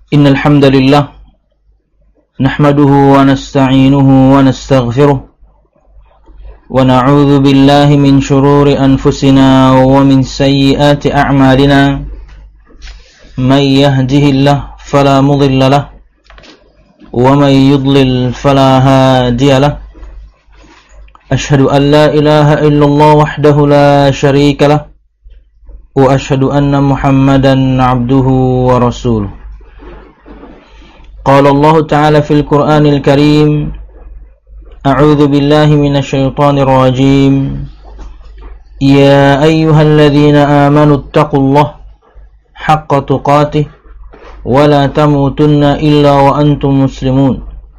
إن الحمد لله نحمده ونستعينه ونستغفره ونعوذ بالله من شرور أنفسنا ومن سيئات أعمالنا من يهده الله فلا مضل له ومن يضلل فلا هادي له أشهد أن لا إله إلا الله وحده لا شريك له وأشهد أن محمدا عبده ورسوله قال الله تعالى في القرآن الكريم أعوذ بالله من الشيطان الرجيم يا أيها الذين آمنوا اتقوا الله حق تقاته ولا تموتن إلا وأنتم مسلمون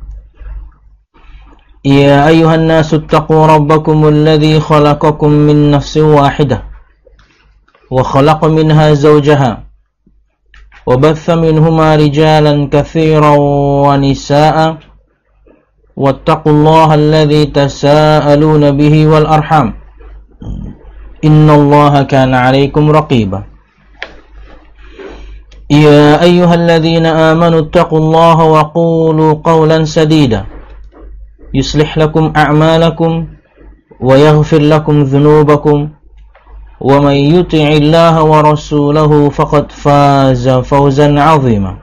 يا أيها الناس اتقوا ربكم الذي خلقكم من نفس واحدة وخلق منها زوجها وبث منهما رجالا كثيرا ونساء واتقوا الله الذي تساءلون به والأرحام إن الله كان عليكم رقيبا يا أيها الذين آمنوا اتقوا الله وقولوا قولا سديدا يصلح لكم أعمالكم ويغفر لكم ذنوبكم ومن يطع الله ورسوله فقد فاز فوزا عظيما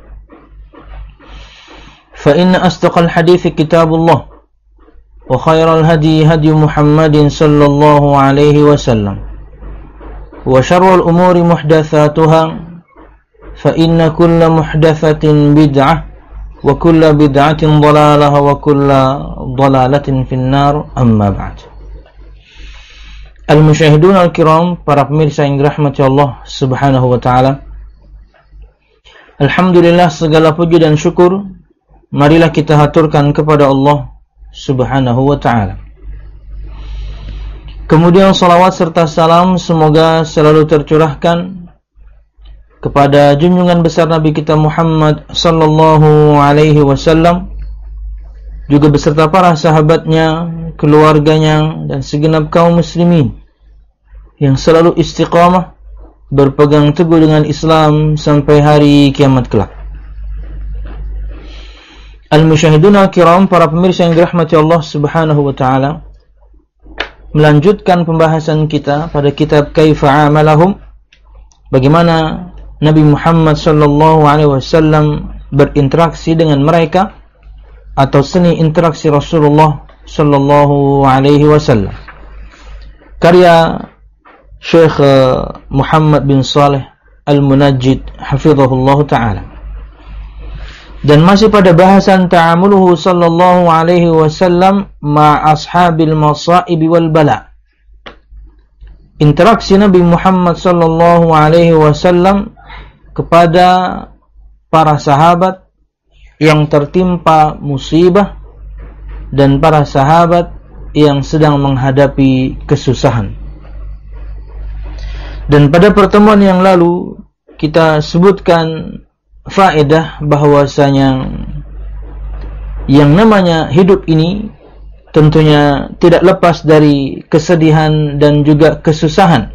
فإن أصدق الحديث كتاب الله وخير الهدي هدي محمد صلى الله عليه وسلم وشر الأمور محدثاتها فإن كل محدثة بدعة وكل بدعة ضلالة وكل ضلالة في النار أما بعد. Al-Musyahidun Al-Kiram, para pemirsa yang dirahmati Allah Subhanahu wa ta'ala, alhamdulillah, segala puji dan syukur marilah kita haturkan kepada Allah Subhanahu wa ta'ala. Kemudian salawat serta salam semoga selalu tercurahkan kepada junjungan besar Nabi kita Muhammad sallallahu alaihi wasallam, juga beserta para sahabatnya, keluarganya, dan segenap kaum muslimin yang selalu istiqamah berpegang teguh dengan Islam sampai hari kiamat kelak. Al-Musyahidun Al-Kiram, para pemirsa yang dirahmati Allah Subhanahu wa ta'ala, melanjutkan pembahasan kita pada kitab Kaifa Amalahum, bagaimana Nabi Muhammad sallallahu alaihi wasallam berinteraksi dengan mereka, atau seni interaksi Rasulullah sallallahu alaihi wasallam, karya Syekh Muhammad bin Saleh Al-Munajjid hafizahullah ta'ala. Dan masih pada bahasan ta'amuluhu sallallahu alaihi wasallam ma'ashabil masa'ib wal bala, interaksi Nabi Muhammad sallallahu alaihi wasallam kepada para sahabat yang tertimpa musibah dan para sahabat yang sedang menghadapi kesusahan. Dan pada pertemuan yang lalu kita sebutkan faedah bahwasanya yang namanya hidup ini tentunya tidak lepas dari kesedihan dan juga kesusahan.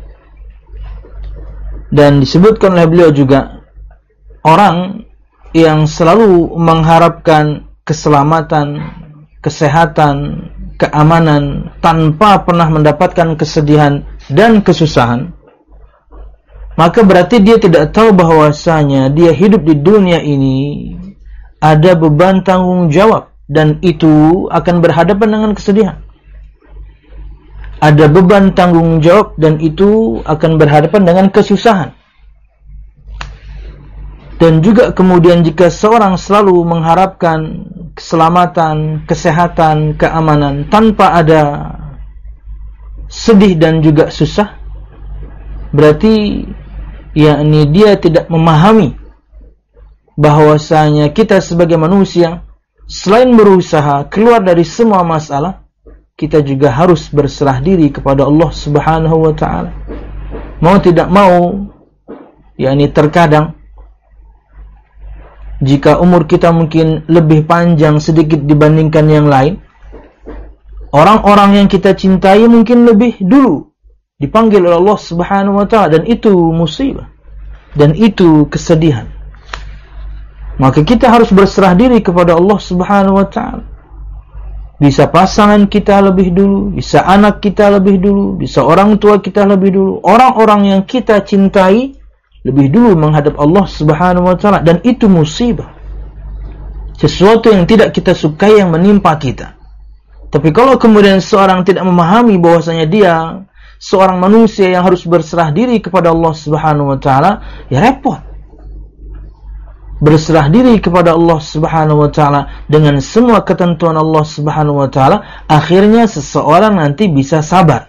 Dan disebutkan oleh beliau juga, orang yang selalu mengharapkan keselamatan, kesehatan, keamanan tanpa pernah mendapatkan kesedihan dan kesusahan, maka berarti dia tidak tahu bahwasanya dia hidup di dunia ini ada beban tanggung jawab, dan itu akan berhadapan dengan kesedihan. Ada beban tanggung jawab dan itu akan berhadapan dengan kesusahan. Dan juga kemudian jika seorang selalu mengharapkan keselamatan, kesehatan, keamanan tanpa ada sedih dan juga susah, berarti yakni dia tidak memahami bahwasanya kita sebagai manusia selain berusaha keluar dari semua masalah, kita juga harus berserah diri kepada Allah Subhanahu wa ta'ala. Mau tidak mau, yakni terkadang jika umur kita mungkin lebih panjang sedikit dibandingkan yang lain, orang-orang yang kita cintai mungkin lebih dulu dipanggil oleh Allah Subhanahu wa ta'ala, dan itu musibah dan itu kesedihan. Maka kita harus berserah diri kepada Allah Subhanahu wa ta'ala. Bisa pasangan kita lebih dulu, bisa anak kita lebih dulu, bisa orang tua kita lebih dulu, orang-orang yang kita cintai lebih dulu menghadap Allah Subhanahu wa ta'ala. Dan itu musibah, sesuatu yang tidak kita sukai yang menimpa kita. Tapi kalau kemudian seorang tidak memahami bahwasanya dia seorang manusia yang harus berserah diri kepada Allah Subhanahu wa ta'ala, ya repot. Berserah diri kepada Allah Subhanahu wa ta'ala dengan semua ketentuan Allah Subhanahu wa ta'ala, akhirnya seseorang nanti bisa sabar.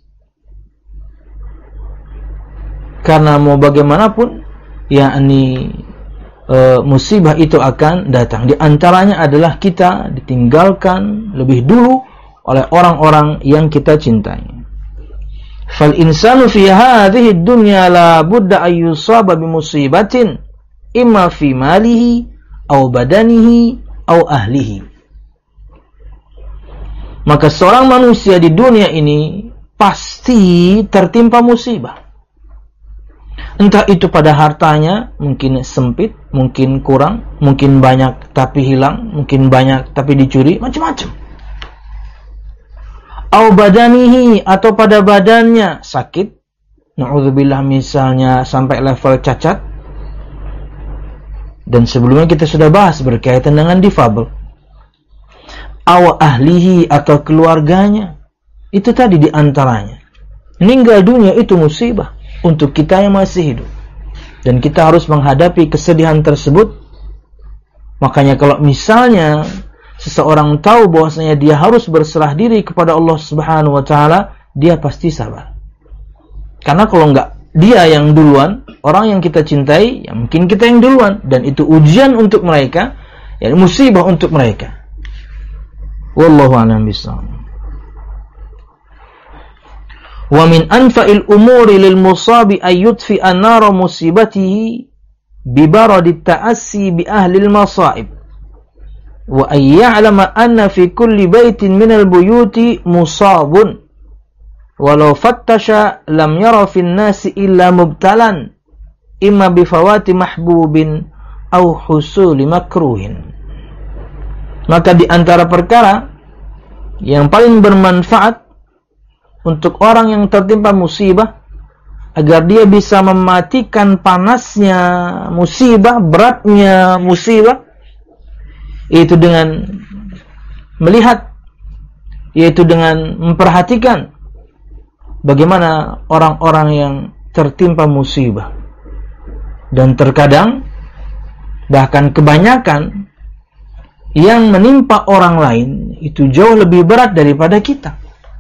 Karena mau bagaimanapun, yakni musibah itu akan datang. Di antaranya adalah kita ditinggalkan lebih dulu oleh orang-orang yang kita cintai. Fal insanu fi hadhihi dunya la budda an yusaba bi musibatin imma fi malihi aw badanihi aw ahlihi. Maka seorang manusia di dunia ini pasti tertimpa musibah. Entah itu pada hartanya, mungkin sempit, mungkin kurang, mungkin banyak tapi hilang, mungkin banyak tapi dicuri, macam-macam. Aw badanihi, atau pada badannya sakit, na'udzubillah misalnya sampai level cacat. Dan sebelumnya kita sudah bahas berkaitan dengan difabel. Aw ahlihi, atau keluarganya. Itu tadi di antaranya. Meninggal dunia itu musibah untuk kita yang masih hidup. Dan kita harus menghadapi kesedihan tersebut. Makanya kalau misalnya seseorang tahu bahwasanya dia harus berserah diri kepada Allah Subhanahu wa ta'ala, dia pasti sabar. Karena kalau enggak dia yang duluan, orang yang kita cintai, ya mungkin kita yang duluan. Dan itu ujian untuk mereka, ya musibah untuk mereka. Wallahu a'lam bishawab. Wa min anfa'il umuri lil musabi ay yudfi an-nara musibatihi bi baradi ta'assi bi ahli al-masaib. Wa ay ya'lama anna fi kulli baitin min al-buyuti musabun. Walau fattasha lam yara fin nasi illa mubtalan imma bifawati mahbubin au husuli makruhin. Maka di antara perkara yang paling bermanfaat untuk orang yang tertimpa musibah, agar dia bisa mematikan panasnya musibah, beratnya musibah, yaitu dengan melihat, yaitu dengan memperhatikan bagaimana orang-orang yang tertimpa musibah. Dan terkadang, bahkan kebanyakan, yang menimpa orang lain itu jauh lebih berat daripada kita.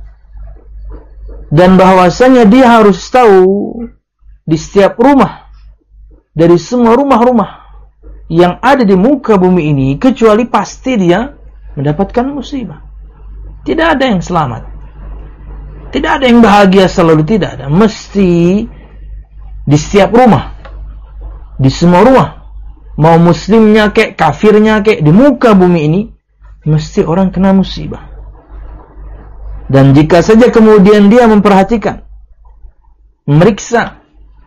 Dan bahwasanya dia harus tahu di setiap rumah, dari semua rumah-rumah yang ada di muka bumi ini, kecuali pasti dia mendapatkan musibah. Tidak ada yang selamat. Tidak ada yang bahagia selalu, tidak ada. Mesti di setiap rumah, di semua rumah, mau muslimnya kek, kafirnya kek, di muka bumi ini, mesti orang kena musibah. Dan jika saja kemudian dia memperhatikan, memeriksa,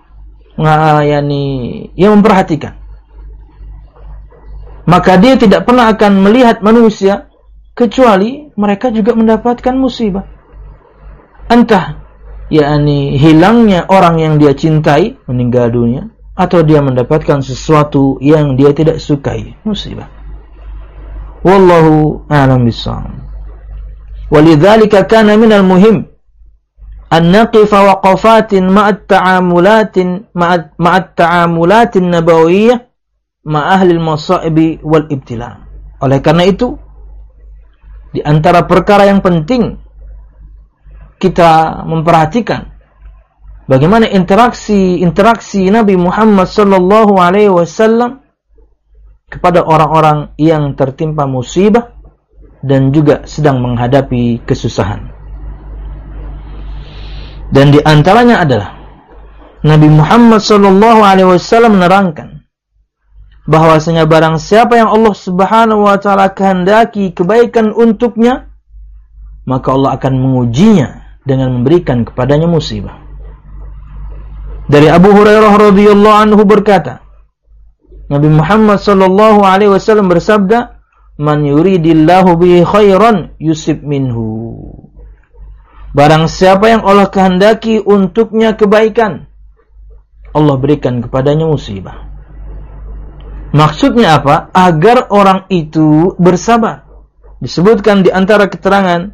memperhatikan, maka dia tidak pernah akan melihat manusia, kecuali mereka juga mendapatkan musibah. Entah hilangnya orang yang dia cintai, meninggal dunia, atau dia mendapatkan sesuatu yang dia tidak sukai, musibah. Wallahu a'lam bishawab. Walidzalika kana minal muhim an naqifa waqafatin ma'at ta'amulatin nabawiyyah ma' ahli al-masa'ib wal ibtila. Oleh karena itu, di antara perkara yang penting kita memperhatikan bagaimana interaksi Nabi Muhammad sallallahu alaihi wasallam kepada orang-orang yang tertimpa musibah dan juga sedang menghadapi kesusahan. Dan di antaranya adalah Nabi Muhammad sallallahu alaihi wasallam menerangkan bahwasanya barang siapa yang Allah Subhanahu wa taala kehendaki kebaikan untuknya, maka Allah akan mengujinya dengan memberikan kepadanya musibah. Dari Abu Hurairah radhiyallahu anhu berkata, Nabi Muhammad sallallahu alaihi wasallam bersabda, "Man yuridillahu bihi khairan yusib minhu." Barang siapa yang Allah kehendaki untuknya kebaikan, Allah berikan kepadanya musibah. Maksudnya apa? Agar orang itu bersabar. Disebutkan di antara keterangan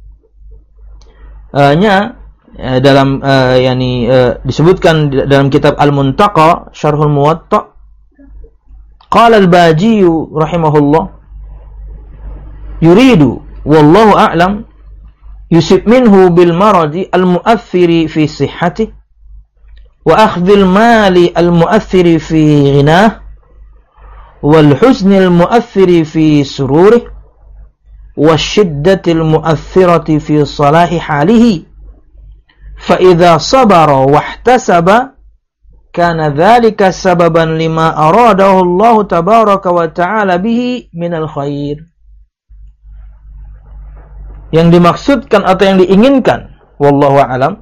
disebutkan dalam kitab Al-Muntaqa Syarhul Muwatta. Qala al-Baji rahimahullah, yuridu wallahu a'lam yusib minhu bil maradi al-mu'athiri fi sihhatihi wa akhdhil mali al-mu'athiri fi ghinah wal huzni al-mu'athiri fi sururihi wasyiddatil mu'athirati fi salahi halihi fa idza sabara wahtasaba kana dzalika sababan lima aradahu Allah tabaraka wa ta'ala bihi minal khair. Yang dimaksudkan atau yang diinginkan wallahu a'lam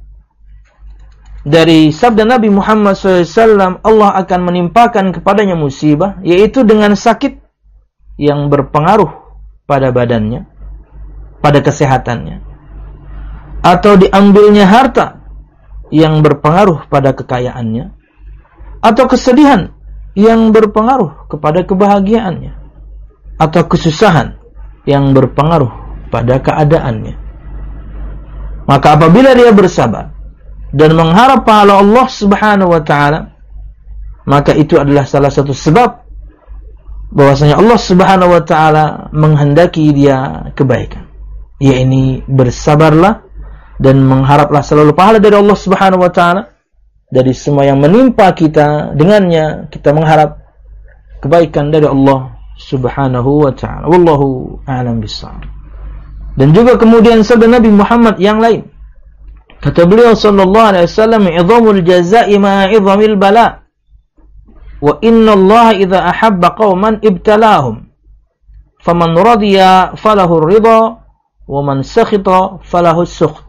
dari sabda Nabi Muhammad SAW, Allah akan menimpakan kepadanya musibah, yaitu dengan sakit yang berpengaruh pada badannya, pada kesehatannya, atau diambilnya harta yang berpengaruh pada kekayaannya, atau kesedihan yang berpengaruh kepada kebahagiaannya, atau kesusahan yang berpengaruh pada keadaannya. Maka apabila dia bersabar dan mengharap pahala Allah Subhanahu wa ta'ala, maka itu adalah salah satu sebab bahwasanya Allah Subhanahu wa ta'ala menghendaki dia kebaikan. Yaitu bersabarlah dan mengharaplah selalu pahala dari Allah Subhanahu wa ta'ala. Dari semua yang menimpa kita, dengannya kita mengharap kebaikan dari Allah Subhanahu wa ta'ala. Wallahu a'lam bishawab. Dan juga kemudian sabda Nabi Muhammad yang lain. Kata beliau sallallahu alaihi wasallam, "Idhamul jazaa'i ma'a idhamil bala. Wa inna Allah idza ahabba qauman ibtalahum. Faman radiya falahu ar-ridha wa man sakhita falahu as-sukht."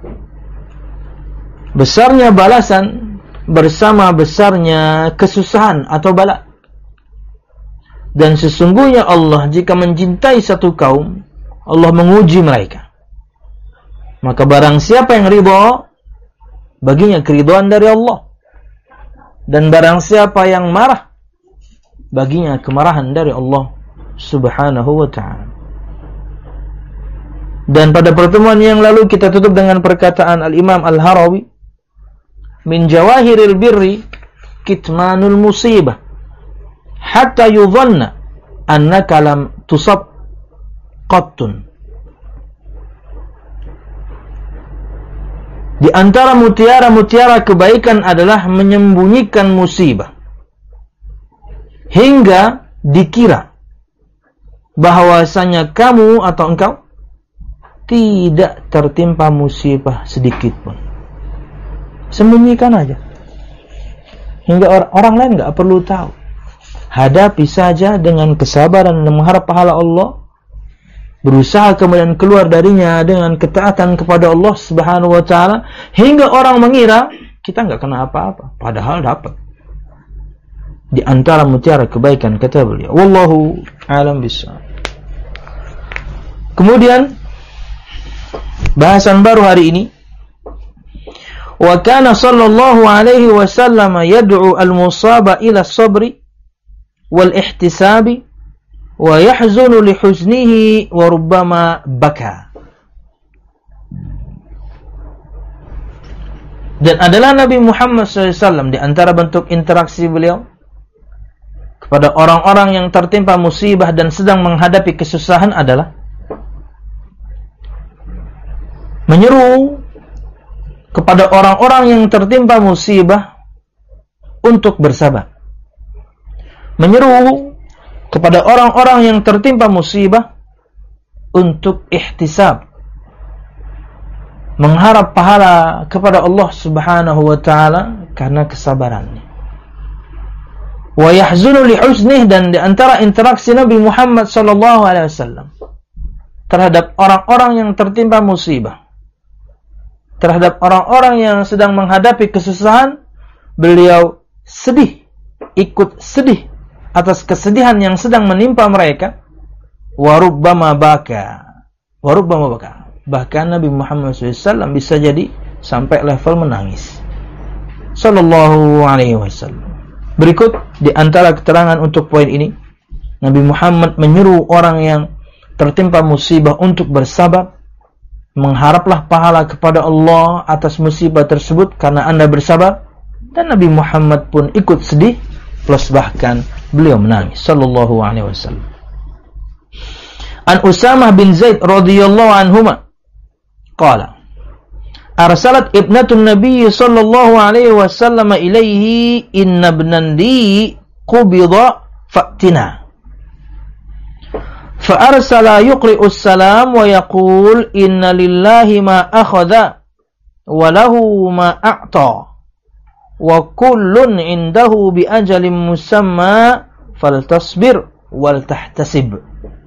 Besarnya balasan bersama besarnya kesusahan atau bala. Dan sesungguhnya Allah jika mencintai satu kaum, Allah menguji mereka. Maka barang siapa yang ridha, baginya keridhaan dari Allah. Dan barang siapa yang marah, baginya kemarahan dari Allah Subhanahu wa ta'ala. Dan pada pertemuan yang lalu kita tutup dengan perkataan Al-Imam Al-Harawi, "Min jawahiril birri kitmanul musibah hatta yudhanna annaka lam tusab qattun." Di antara mutiara-mutiara kebaikan adalah menyembunyikan musibah hingga dikira bahwasanya kamu atau engkau tidak tertimpa musibah sedikit pun. Sembunyikan aja hingga orang lain enggak perlu tahu. Hadapi saja dengan kesabaran dan mengharap pahala Allah. Berusaha kemudian keluar darinya dengan ketaatan kepada Allah Subhanahu wa ta'ala, hingga orang mengira kita enggak kena apa-apa, padahal dapat. Di antara mutiara kebaikan, kata beliau. Wallahu a'lam bishawab. Kemudian bahasan baru hari ini, wa kana sallallahu alaihi wasallam yad'u al-musaba ila as-sabri wal ihtisabi wa yahzunu li huznihi wa rubbama baka. Dan adalah Nabi Muhammad SAW di antara bentuk interaksi beliau kepada orang-orang yang tertimpa musibah dan sedang menghadapi kesusahan adalah menyeru kepada orang-orang yang tertimpa musibah untuk bersabar. Menyeru kepada orang-orang yang tertimpa musibah untuk ihtisab, mengharap pahala kepada Allah Subhanahu wa ta'ala karena kesabarannya. Wa yahzunu li huznih, dan di antara interaksi Nabi Muhammad sallallahu alaihi wasallam terhadap orang-orang yang tertimpa musibah, terhadap orang-orang yang sedang menghadapi kesusahan, beliau sedih, ikut sedih atas kesedihan yang sedang menimpa mereka. Wa rubbama baka. Bahkan Nabi Muhammad SAW bisa jadi sampai level menangis. Sallallahu alaihi wasallam. Berikut di antara keterangan untuk poin ini, Nabi Muhammad menyuruh orang yang tertimpa musibah untuk bersabar. Mengharaplah pahala kepada Allah atas musibah tersebut karena Anda bersabar. Dan Nabi Muhammad pun ikut sedih, plus bahkan beliau menangis. Sallallahu alaihi wasallam. An Usamah bin Zaid radhiyallahu anhuma qala arsalat ibnatun Nabi sallallahu alaihi wasallam ilaihi inna ibnan li qubida fa'tina fa arsala yuqri'u salam wa yaqul inna lillahi ma akhadha wa lahu ma a'ta wa kullun indahu bi ajalin musamma faltasbir wal tahtasib.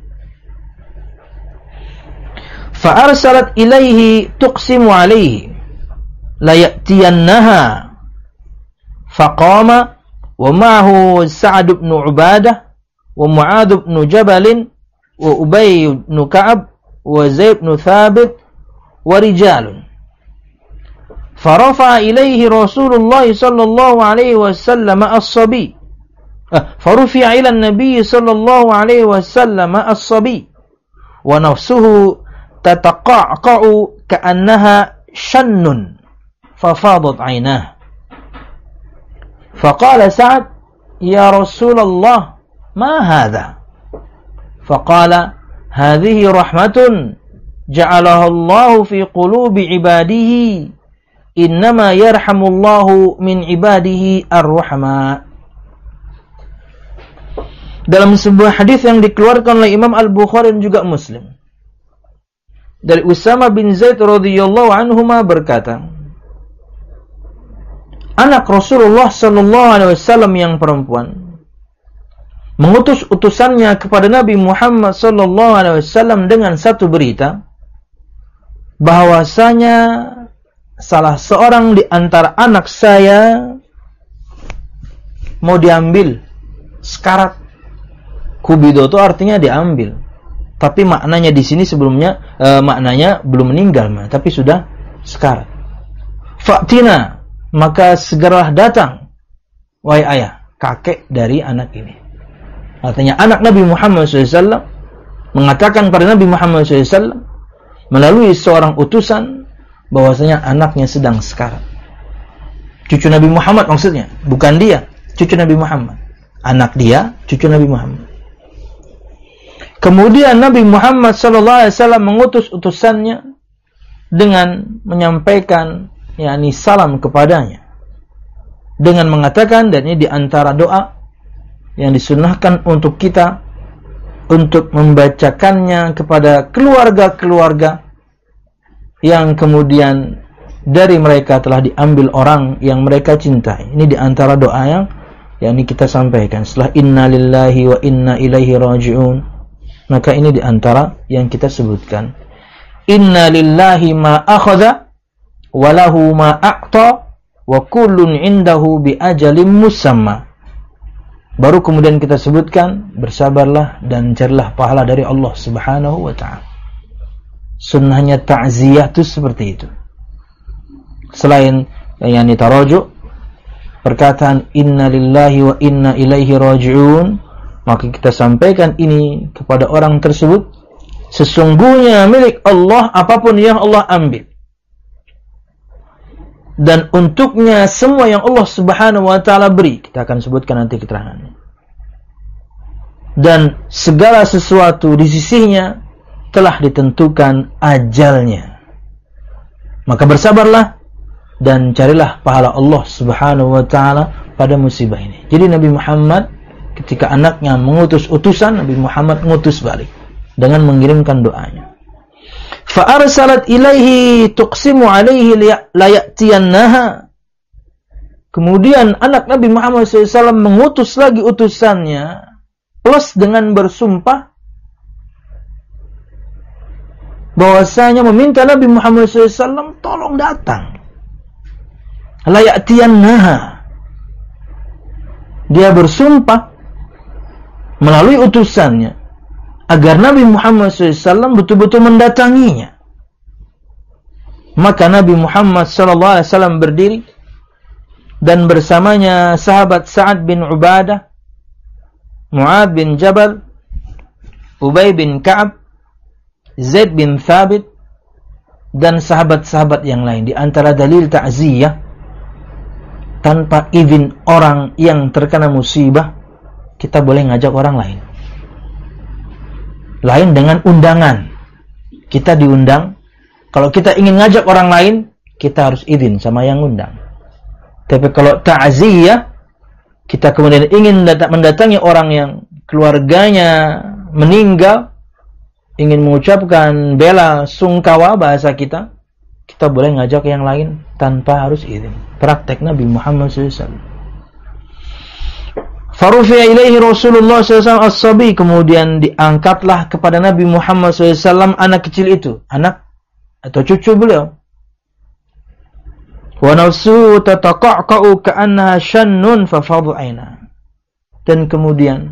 فأرسلت إليه تقسم عليه ليأتينها فقام ومعه سعد بن عبادة ومعاذ بن جبل وأبي بن كعب وزيد بن ثابت ورجال فرفع إليه رسول الله صلى الله عليه وسلم الصبي فرفع إلى النبي صلى الله عليه وسلم الصبي ونفسه تتقعقع كأنها شن ففاضت عيناه فقال سعد يا رسول الله ما هذا فقال هذه رحمة جعلها الله في قلوب عباده إنما يرحم الله من عباده الرحماء. Dalam sebuah hadis yang dikeluarkan oleh Imam Al-Bukhari dan juga Muslim dari Usamah bin Zaid radhiyallahu anhuma berkata, anak Rasulullah sallallahu alaihi wasallam yang perempuan mengutus utusannya kepada Nabi Muhammad sallallahu alaihi wasallam dengan satu berita bahwasanya salah seorang di antara anak saya mau diambil sekarat. Kubido itu artinya diambil. Tapi maknanya di sini sebelumnya maknanya belum meninggal, tapi sudah sekarat. Fa'tina, maka segeralah datang wahai ayah, kakek dari anak ini. Artinya anak Nabi Muhammad SAW mengatakan pada Nabi Muhammad SAW melalui seorang utusan bahwasanya anaknya sedang sekarat. Cucu Nabi Muhammad maksudnya, bukan dia, cucu Nabi Muhammad. Anak dia, cucu Nabi Muhammad. Kemudian Nabi Muhammad SAW mengutus utusannya dengan menyampaikan salam kepadanya dengan mengatakan, dan ini diantara doa yang disunnahkan untuk kita untuk membacakannya kepada keluarga-keluarga yang kemudian dari mereka telah diambil orang yang mereka cintai. Ini diantara doa yang kita sampaikan setelah inna lillahi wa inna ilaihi raji'un. Maka ini diantara yang kita sebutkan. Inna lillahi ma akhadha wa lahu ma a'ta wa kullun indahu bi ajalin musamma. Baru kemudian kita sebutkan bersabarlah dan carilah pahala dari Allah Subhanahu wa taala. Sunnahnya ta'ziyah itu seperti itu. Selain yang tarajuk, perkataan inna lillahi wa inna ilaihi raji'un, maka kita sampaikan ini kepada orang tersebut, sesungguhnya milik Allah apapun yang Allah ambil, dan untuknya semua yang Allah Subhanahu wa taala beri. Kita akan sebutkan nanti keterangannya. Dan segala sesuatu di sisinya telah ditentukan ajalnya. Maka bersabarlah dan carilah pahala Allah Subhanahu wa taala pada musibah ini. Jadi Nabi Muhammad ketika anaknya mengutus utusan, Nabi Muhammad mengutus balik dengan mengirimkan doanya. Fa arsalat ilaihi tuqsimu alaihi la ya'tiyannaha. Kemudian anak Nabi Muhammad SAW mengutus lagi utusannya plus dengan bersumpah bahwasanya meminta Nabi Muhammad SAW tolong datang. La ya'tiyannaha. Dia bersumpah melalui utusannya agar Nabi Muhammad SAW betul-betul mendatanginya. Maka Nabi Muhammad SAW berdiri dan bersamanya sahabat Sa'ad bin Ubadah, Mu'ad bin Jabal, Ubay bin Ka'ab, Zaid bin Thabit, dan sahabat-sahabat yang lain. Di antara dalil ta'ziyah, tanpa izin orang yang terkena musibah, kita boleh ngajak orang lain. Lain dengan undangan. Kita diundang, kalau kita ingin ngajak orang lain, kita harus izin sama yang undang. Tapi kalau ta'ziyah, kita kemudian ingin mendatangi orang yang keluarganya meninggal, ingin mengucapkan bela sungkawa bahasa kita, kita boleh ngajak yang lain tanpa harus izin. Praktek Nabi Muhammad SAW. Farufi'a ilaihi Rasulullah SAW as-sabi, kemudian diangkatlah kepada Nabi Muhammad SAW anak kecil itu, anak atau cucu beliau. Wa nafsu tataqa'qa'u ka'annaha shannun fafadhu 'aina. Dan kemudian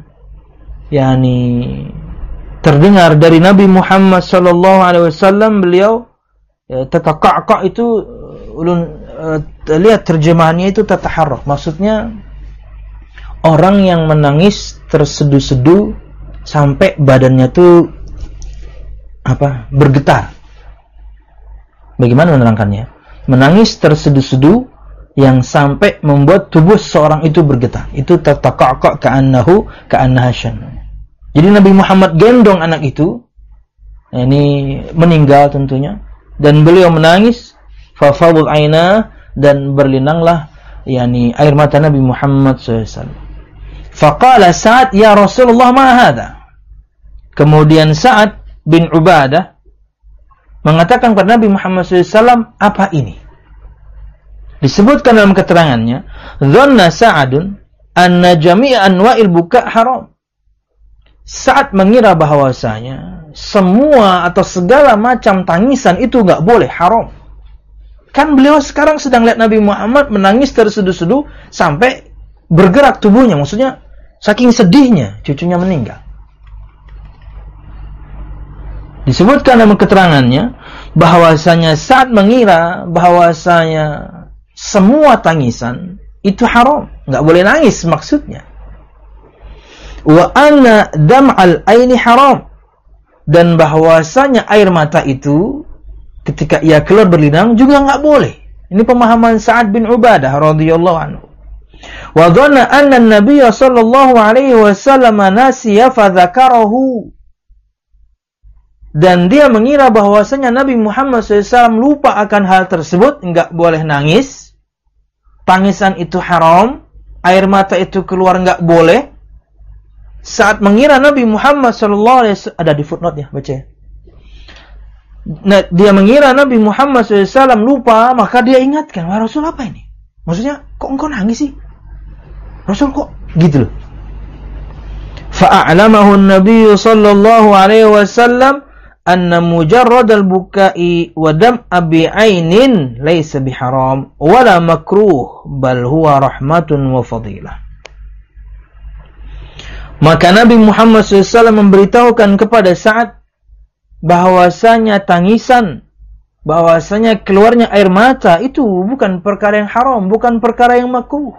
terdengar dari Nabi Muhammad sallallahu alaihi wasallam, beliau tataqa'qa' itu lihat terjemahannya itu tataharrak, maksudnya orang yang menangis tersedu-sedu sampai badannya tuh bergetar. Bagaimana menerangkannya? Menangis tersedu-sedu yang sampai membuat tubuh seorang itu bergetar. Itu tataqa'qa' ka'annaha shannun. Jadi Nabi Muhammad gendong anak itu, ini meninggal tentunya, dan beliau menangis, fafadul aina, dan berlinanglah air mata Nabi Muhammad SAW. Faqala Sa'ad, ya Rasulullah, ma hadha? Kemudian Sa'ad bin Ubadah mengatakan kepada Nabi Muhammad SAW, apa ini? Disebutkan dalam keterangannya, dhanna Sa'adun anna jami'a anwa'il buka' haram. Sa'ad mengira bahwasanya semua atau segala macam tangisan itu enggak boleh, haram. Kan beliau sekarang sedang lihat Nabi Muhammad menangis tersedu-sedu sampai bergerak tubuhnya, maksudnya saking sedihnya cucunya meninggal. Disebutkan dalam keterangannya bahwasanya Sa'ad mengira bahwasanya semua tangisan itu haram, enggak boleh nangis maksudnya. Wa anna dam'al aini haram, dan bahwasanya air mata itu ketika ia keluar berlinang juga enggak boleh. Ini pemahaman Sa'ad bin Ubadah radhiyallahu anhu. Wa dhanna anna an-nabiy sallallahu alaihi wasallam nasiya fa dzakarahu, dan dia mengira bahwasanya Nabi Muhammad SAW lupa akan hal tersebut, enggak boleh nangis, tangisan itu haram, air mata itu keluar enggak boleh. Saat mengira Nabi Muhammad SAW, ada di footnote ya, baca ya. Nah, dia mengira Nabi Muhammad SAW lupa, maka dia ingatkan, wah Rasul apa ini? Maksudnya, kok engkau nangis sih? Rasul kok gitu loh. Fa'a'lamahu an-nabiy sallallahu alaihi wasallam anna mujarrad al-buka'i wa dam'a bi'ainin laysa biharam wala makruh bal huwa rahmatun wa fadilah. Maka Nabi Muhammad SAW memberitahukan kepada Sa'ad bahwasanya tangisan, bahwasanya keluarnya air mata itu bukan perkara yang haram, bukan perkara yang makruh.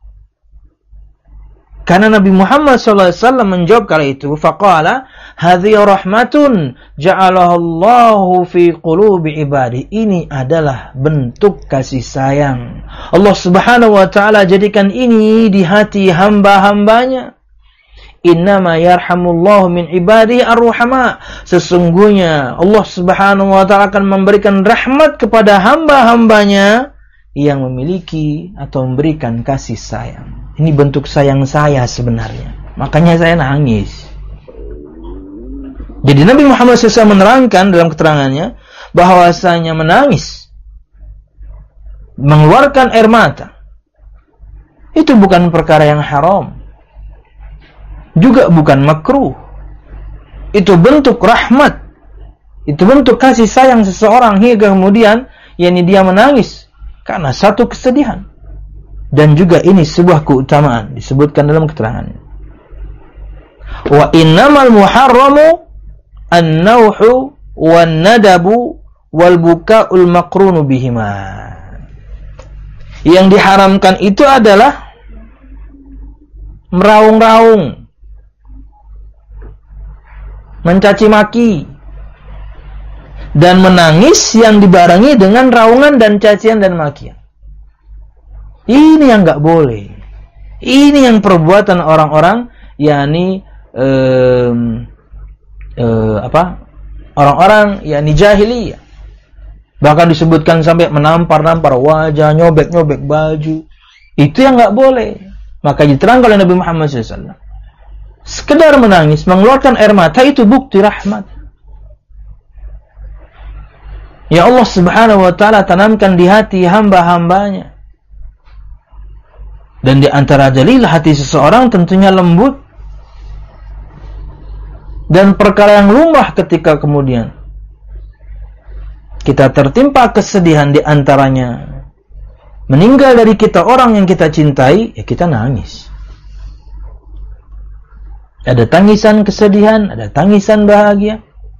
Karena Nabi Muhammad SAW menjawab kala itu, faqala hadhihi rahmatun ja'alaha Allahu fi qulubi ibadi. Ini adalah bentuk kasih sayang Allah Subhanahu wa taala, jadikan ini di hati hamba-hambanya. Innama yarhamullahu min ibadihi ar-ruhama. Sesungguhnya Allah Subhanahu wa taala akan memberikan rahmat kepada hamba-hambanya yang memiliki atau memberikan kasih sayang. Ini bentuk sayang saya sebenarnya. Makanya saya nangis. Jadi Nabi Muhammad SAW menerangkan dalam keterangannya bahwasanya menangis, mengeluarkan air mata, itu bukan perkara yang haram, juga bukan makruh. Itu bentuk rahmat, itu bentuk kasih sayang seseorang hingga kemudian dia menangis karena satu kesedihan. Dan juga ini sebuah keutamaan disebutkan dalam keterangannya. Wa innamal muharramu an-nawhu wan-nadabu wal buka'ul maqrunu bihima. Yang diharamkan itu adalah meraung-raung, mencaci maki, dan menangis yang dibarengi dengan raungan dan cacian dan makian. Ini yang enggak boleh. Ini yang perbuatan orang-orang, yakni orang-orang yakni jahiliyah. Bahkan disebutkan sampai menampar-nampar wajah, nyobek-nyobek baju. Itu yang enggak boleh. Maka diterangkan oleh Nabi Muhammad SAW. Sekedar menangis, mengeluarkan air mata itu bukti rahmat. Ya Allah Subhanahu wa ta'ala tanamkan di hati hamba-hambanya. Dan di antara dalil hati seseorang tentunya lembut. Dan perkara yang lumrah ketika kemudian kita tertimpa kesedihan, di antaranya meninggal dari kita orang yang kita cintai, ya kita nangis. Ada tangisan kesedihan, ada tangisan bahagia.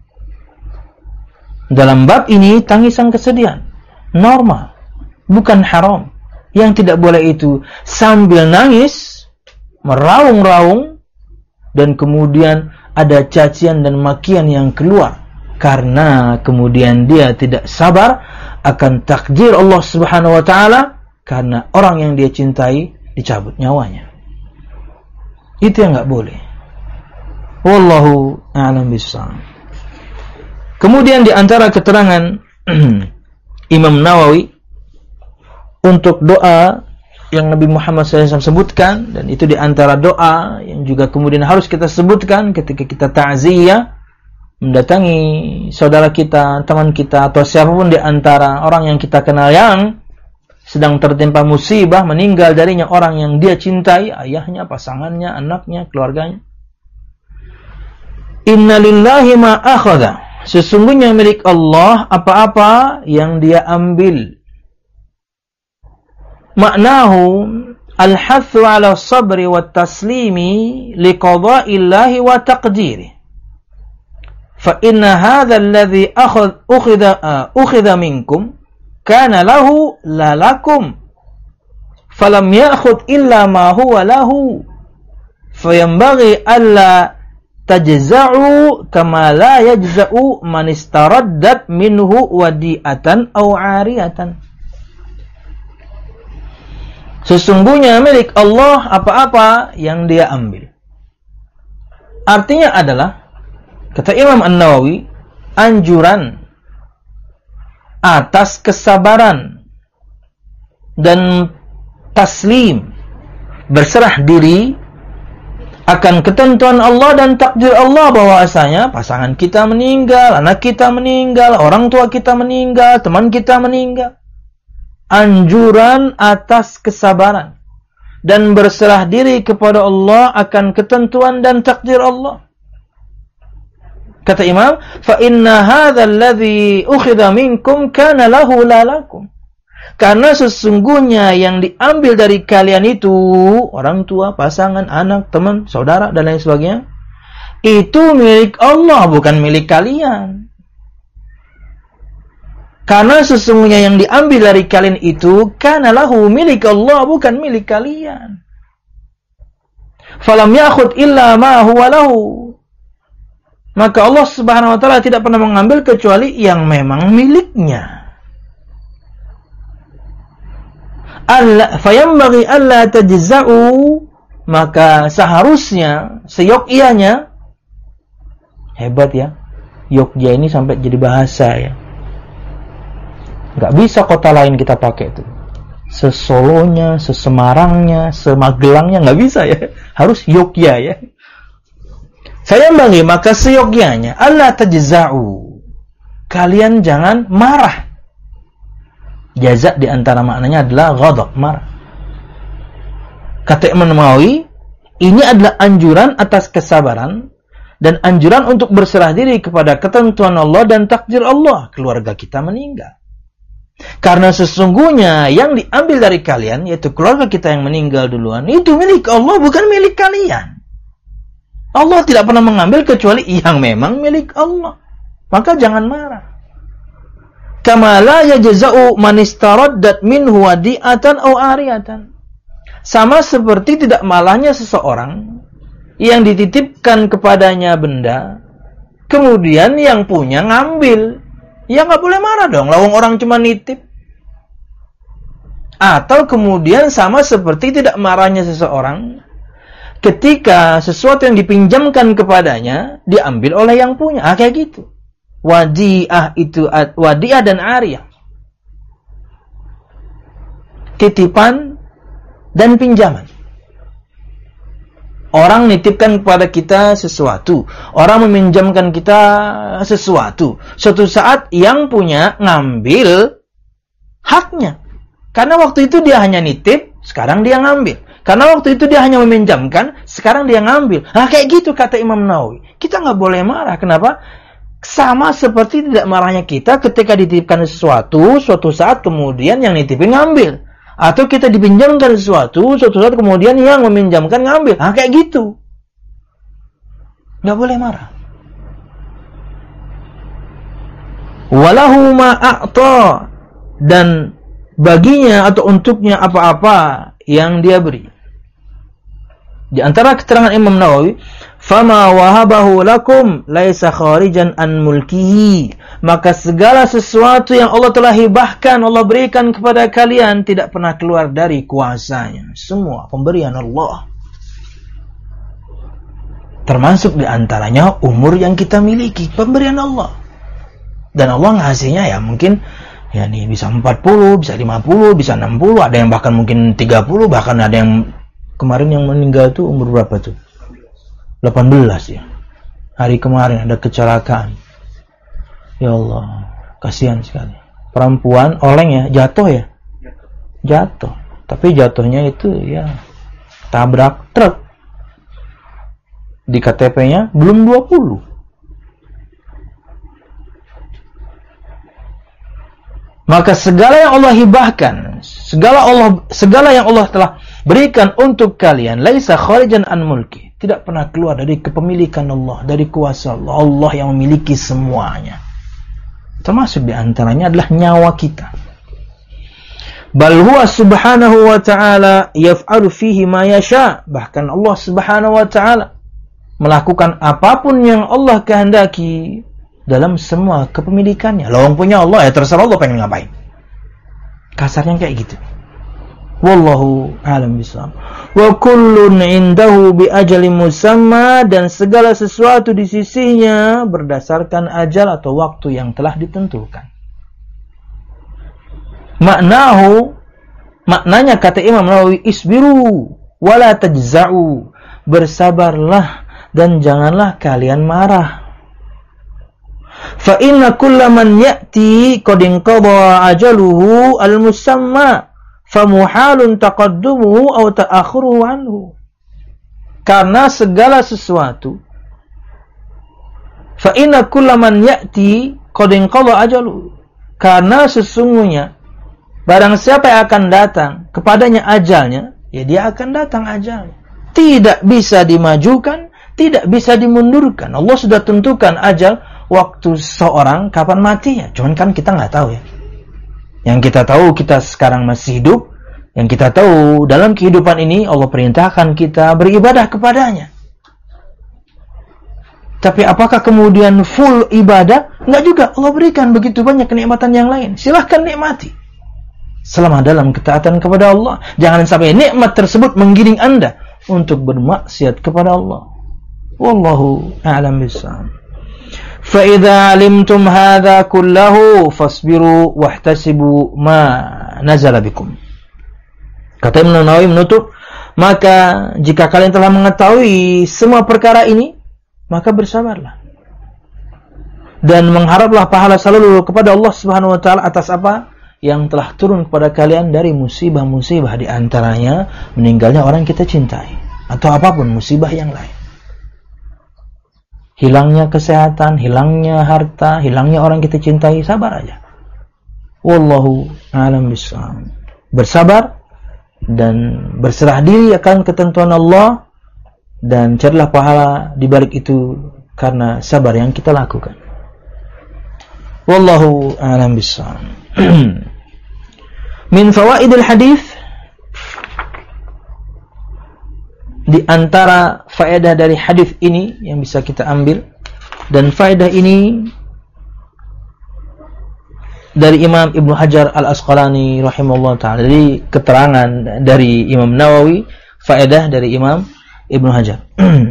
Dalam bab ini tangisan kesedihan normal, bukan haram. Yang tidak boleh itu sambil nangis, meraung-raung, dan kemudian ada cacian dan makian yang keluar karena kemudian dia tidak sabar akan takdir Allah Subhanahu wa ta'ala karena orang yang dia cintai dicabut nyawanya. Itu yang enggak boleh. Wallahu a'lam bishawab. Kemudian di antara keterangan Imam Nawawi untuk doa yang Nabi Muhammad SAW sebutkan, dan itu di antara doa yang juga kemudian harus kita sebutkan ketika kita ta'ziyah, mendatangi saudara kita, teman kita, atau siapapun di antara orang yang kita kenal yang sedang tertimpa musibah, meninggal darinya orang yang dia cintai, ayahnya, pasangannya, anaknya, keluarganya. Inna lillahi ma akhadha, sesungguhnya milik Allah apa-apa yang dia ambil. Maknahu al-hathu ala sabri wa taslimi liqada'illahi wa taqdirih. Fa inna hadha alladhi ukhidha minkum kana lahu la lakum. Falam ya'khudh illa ma huwa lahu. Fayanbaghi alla tajza'u kama la yajza'u man istaraddat minhu wadi'atan aw 'ariyatan. Sesungguhnya milik Allah apa-apa yang dia ambil. Artinya adalah, kata Imam An-Nawawi, anjuran atas kesabaran dan taslim, berserah diri akan ketentuan Allah dan takdir Allah, bahwasanya pasangan kita meninggal, anak kita meninggal, orang tua kita meninggal, teman kita meninggal. Anjuran atas kesabaran dan berserah diri kepada Allah akan ketentuan dan takdir Allah. Kata Imam, fa inna hadzal ladzi ukhidha minkum kana lahu la lakum. Karena sesungguhnya yang diambil dari kalian itu, orang tua, pasangan, anak, teman, saudara, dan lain sebagainya, itu milik Allah, bukan milik kalian. Karena sesungguhnya yang diambil dari kalian itu kana lahu, milik Allah, bukan milik kalian. Falam ya'khudh illa ma huwa lahu. Maka Allah Subhanahu wa ta'ala tidak pernah mengambil kecuali yang memang miliknya. Fayambaghi alla tajza'u, maka seharusnya, seyogyanya, hebat ya, Yogya ini sampai jadi bahasa ya. Nggak bisa kota lain kita pakai itu. Sesolonya, sesemarangnya, semagelangnya nggak bisa ya. Harus Yogya ya. Saya bagi, maka seyogyanya Allah tajza'u. Kalian jangan marah. Jaza di antara maknanya adalah ghadab, marah. Kata Imam Nawawi, ini adalah anjuran atas kesabaran dan anjuran untuk berserah diri kepada ketentuan Allah dan takdir Allah. Keluarga kita meninggal. Karena sesungguhnya yang diambil dari kalian, yaitu keluarga kita yang meninggal duluan, itu milik Allah, bukan milik kalian. Allah tidak pernah mengambil kecuali yang memang milik Allah. Maka jangan marah. Kama la yajza'u man istaraddat minhu wadi'atan aw ariyatan. Sama seperti tidak malahnya seseorang yang dititipkan kepadanya benda, kemudian yang punya ngambil. Ya nggak boleh marah dong, lawang orang cuma nitip. Atau kemudian sama seperti tidak marahnya seseorang ketika sesuatu yang dipinjamkan kepadanya diambil oleh yang punya. Kayak gitu. Wadi'ah itu wadi'ah dan ariyah. Titipan dan pinjaman. Orang nitipkan kepada kita sesuatu, orang meminjamkan kita sesuatu. Suatu saat yang punya ngambil haknya. Karena waktu itu dia hanya nitip, sekarang dia ngambil. Karena waktu itu dia hanya meminjamkan, sekarang dia ngambil. Kayak gitu kata Imam Nawawi. Kita nggak boleh marah. Kenapa? Sama seperti tidak marahnya kita ketika dititipkan sesuatu, suatu saat kemudian yang nitipin ngambil. Atau kita dipinjamkan sesuatu, suatu saat kemudian yang meminjamkan ngambil. Kayak gitu. Nggak boleh marah. Walahu ma'a'ta. Dan baginya atau untuknya apa-apa yang dia beri. Di antara keterangan Imam Nawawi, fama wahabahu lakum laisa kharijan an mulkihi. Maka segala sesuatu yang Allah telah hibahkan, Allah berikan kepada kalian tidak pernah keluar dari kuasanya. Semua pemberian Allah. Termasuk di antaranya umur yang kita miliki, pemberian Allah. Dan Allah ngasihnya ya mungkin ya nih bisa 40, bisa 50, bisa 60, ada yang bahkan mungkin 30, bahkan ada yang kemarin yang meninggal tuh umur berapa tuh? 18 ya. Hari kemarin ada kecelakaan. Ya Allah, kasihan sekali. Perempuan oleng ya, jatuh ya? Jatuh. Tapi jatuhnya itu ya tabrak truk. Di KTP-nya belum 20. Maka segala yang Allah hibahkan, segala yang Allah telah berikan untuk kalian, laisa kharijan an mulki, tidak pernah keluar dari kepemilikan Allah, dari kuasa Allah. Allah yang memiliki semuanya. Termasuk di antaranya adalah nyawa kita. Bal huwa subhanahu wa ta'ala yaf'alu fihi ma yasha. Bahkan Allah subhanahu wa ta'ala melakukan apapun yang Allah kehendaki dalam semua kepemilikannya. Lawang punya Allah, ya terserah Allah pengen ngapain. Kasarnya kayak gitu. Wallahu a'lam bishawab. Wa kullun indahu bi ajalin musamma. Dan segala sesuatu di sisinya berdasarkan ajal atau waktu yang telah ditentukan. Maknanya kata Imam Nawawi, isbiru wala tajza'u. Bersabarlah dan janganlah kalian marah. Fa inna kulla man ya'ti qad inqadha ajaluhu al-musamma famuhalun taqaddumuhu aw ta'akhuruhu anhu. Karena segala sesuatu, fa inna kulla man ya'ti qad inqadha ajaluhu, karena sesungguhnya barang siapa yang akan datang kepadanya ajalnya, ya dia akan datang ajalnya. Tidak bisa dimajukan, tidak bisa dimundurkan. Allah sudah tentukan ajal waktu seorang kapan matinya. Cuman kan kita nggak tahu ya. Yang kita tahu kita sekarang masih hidup. Yang kita tahu dalam kehidupan ini Allah perintahkan kita beribadah kepadanya. Tapi apakah kemudian full ibadah? Nggak juga. Allah berikan begitu banyak kenikmatan yang lain. Silahkan nikmati. Selama dalam ketaatan kepada Allah. Jangan sampai nikmat tersebut menggiring Anda untuk bermaksiat kepada Allah. Wallahu a'lam bishawab. فَإِذَا عَلِمْتُمْ هَذَا كُلَّهُ فَاصْبِرُوا وَاحْتَسِبُوا مَا نَزَلَ بِكُمْ. Kata Imam Nawawi menutup, maka jika kalian telah mengetahui semua perkara ini, maka bersabarlah. Dan mengharaplah pahala selalu kepada Allah Subhanahu wa taala atas apa yang telah turun kepada kalian dari musibah-musibah, di antaranya meninggalnya orang kita cintai atau apapun musibah yang lain. Hilangnya kesehatan, hilangnya harta, hilangnya orang kita cintai, sabar aja. Wallahu a'lam bishawab. Bersabar dan berserah diri akan ketentuan Allah dan carilah pahala di balik itu karena sabar yang kita lakukan. Wallahu a'lam bishawab. Min fawaidil hadis, di antara faedah dari hadis ini yang bisa kita ambil, dan faedah ini dari Imam Ibnu Hajar Al-Asqalani rahimahullah ta'ala, dari keterangan dari Imam Nawawi, faedah dari Imam Ibnu Hajar.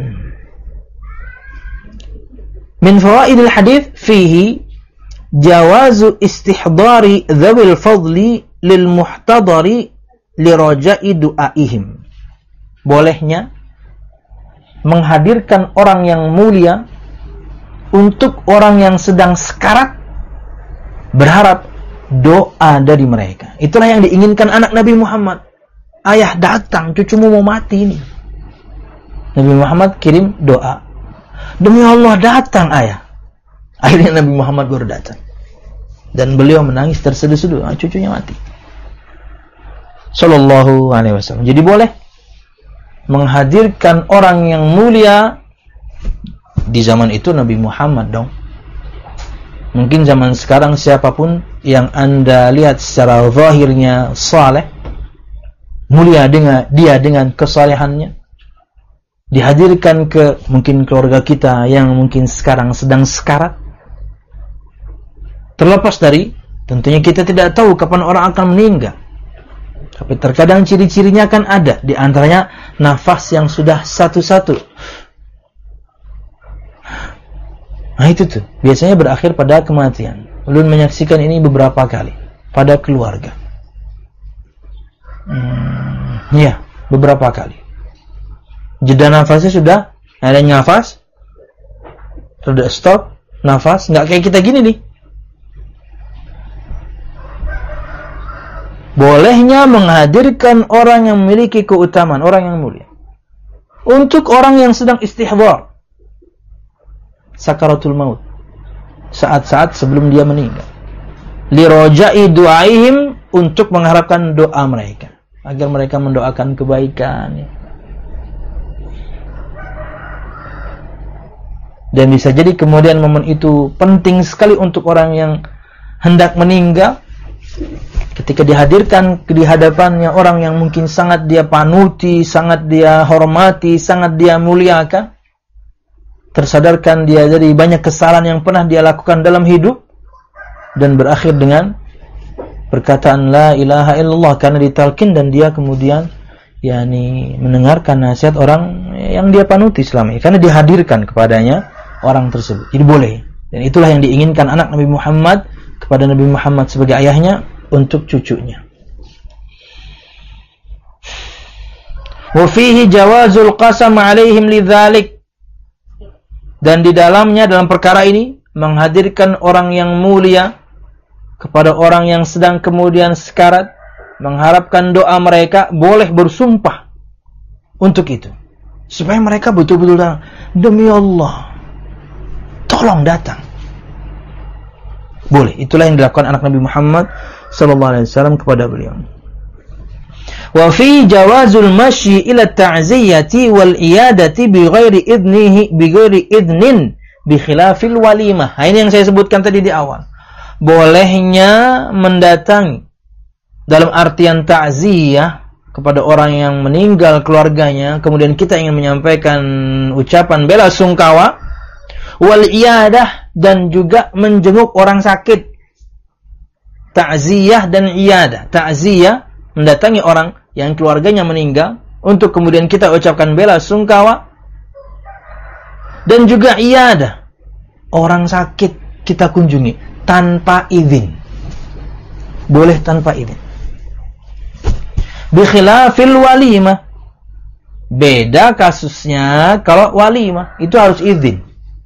Min fawaidil hadis fihi jawazu istihdari dzawil fadli lil muhtadari li raja'i du'aihim. Bolehnya menghadirkan orang yang mulia untuk orang yang sedang sekarat, berharap doa dari mereka. Itulah yang diinginkan anak Nabi Muhammad. Ayah datang, cucumu mau mati ini. Nabi Muhammad kirim doa. Demi Allah datang ayah. Akhirnya Nabi Muhammad baru datang. Dan beliau menangis terseduh-seduh, cucunya mati. Sallallahu alaihi wasallam. Jadi boleh menghadirkan orang yang mulia. Di zaman itu Nabi Muhammad dong. Mungkin zaman sekarang siapapun yang Anda lihat secara zahirnya saleh, mulia dengan kesalehannya, dihadirkan ke mungkin keluarga kita yang mungkin sekarang sedang sekarat. Terlepas dari tentunya kita tidak tahu kapan orang akan meninggal, tapi terkadang ciri-cirinya kan ada. Di antaranya nafas yang sudah satu-satu. Nah itu tuh biasanya berakhir pada kematian. Ulun menyaksikan ini beberapa kali pada keluarga. Ya, beberapa kali. Jeda nafasnya sudah ada nafas, sudah stop nafas, nggak kayak kita gini nih. Bolehnya menghadirkan orang yang memiliki keutamaan, orang yang mulia, untuk orang yang sedang istihdhar sakaratul maut, saat-saat sebelum dia meninggal, liraja'i du'aihim, untuk mengharapkan doa mereka, agar mereka mendoakan kebaikan. Dan bisa jadi kemudian momen itu penting sekali untuk orang yang hendak meninggal, ketika dihadirkan di hadapannya orang yang mungkin sangat dia panuti, sangat dia hormati, sangat dia muliakan, tersadarkan dia dari banyak kesalahan yang pernah dia lakukan dalam hidup, dan berakhir dengan perkataan la ilaha illallah karena ditalkin, dan dia kemudian mendengarkan nasihat orang yang dia panuti selama ini karena dihadirkan kepadanya orang tersebut. Jadi boleh, dan itulah yang diinginkan anak Nabi Muhammad kepada Nabi Muhammad sebagai ayahnya untuk cucunya. Wa fihi jawazul qasam alaihim lidzalik, dan di dalamnya, dalam perkara ini, menghadirkan orang yang mulia kepada orang yang sedang kemudian sekarat, mengharapkan doa mereka, boleh bersumpah untuk itu, supaya mereka betul-betul datang. Demi Allah, tolong datang. Boleh. Itulah yang dilakukan anak Nabi Muhammad sallallahu alaihi wasallam kepada beliau. Wa fi jawazul masyi ila ta'ziyati wal iyadati bighairi idnin bi khilafil walimah. Nah, ini yang saya sebutkan tadi di awal. Bolehnya mendatangi dalam artian ta'ziyah kepada orang yang meninggal keluarganya, kemudian kita ingin menyampaikan ucapan bela sungkawa, wal iyadah, dan juga menjenguk orang sakit. Ta'ziyah dan iyadah. Ta'ziyah, mendatangi orang yang keluarganya meninggal untuk kemudian kita ucapkan bela sungkawa, dan juga iyadah, orang sakit kita kunjungi tanpa izin. Boleh tanpa izin. Bi khilafil walimah, beda kasusnya kalau walimah, itu harus izin.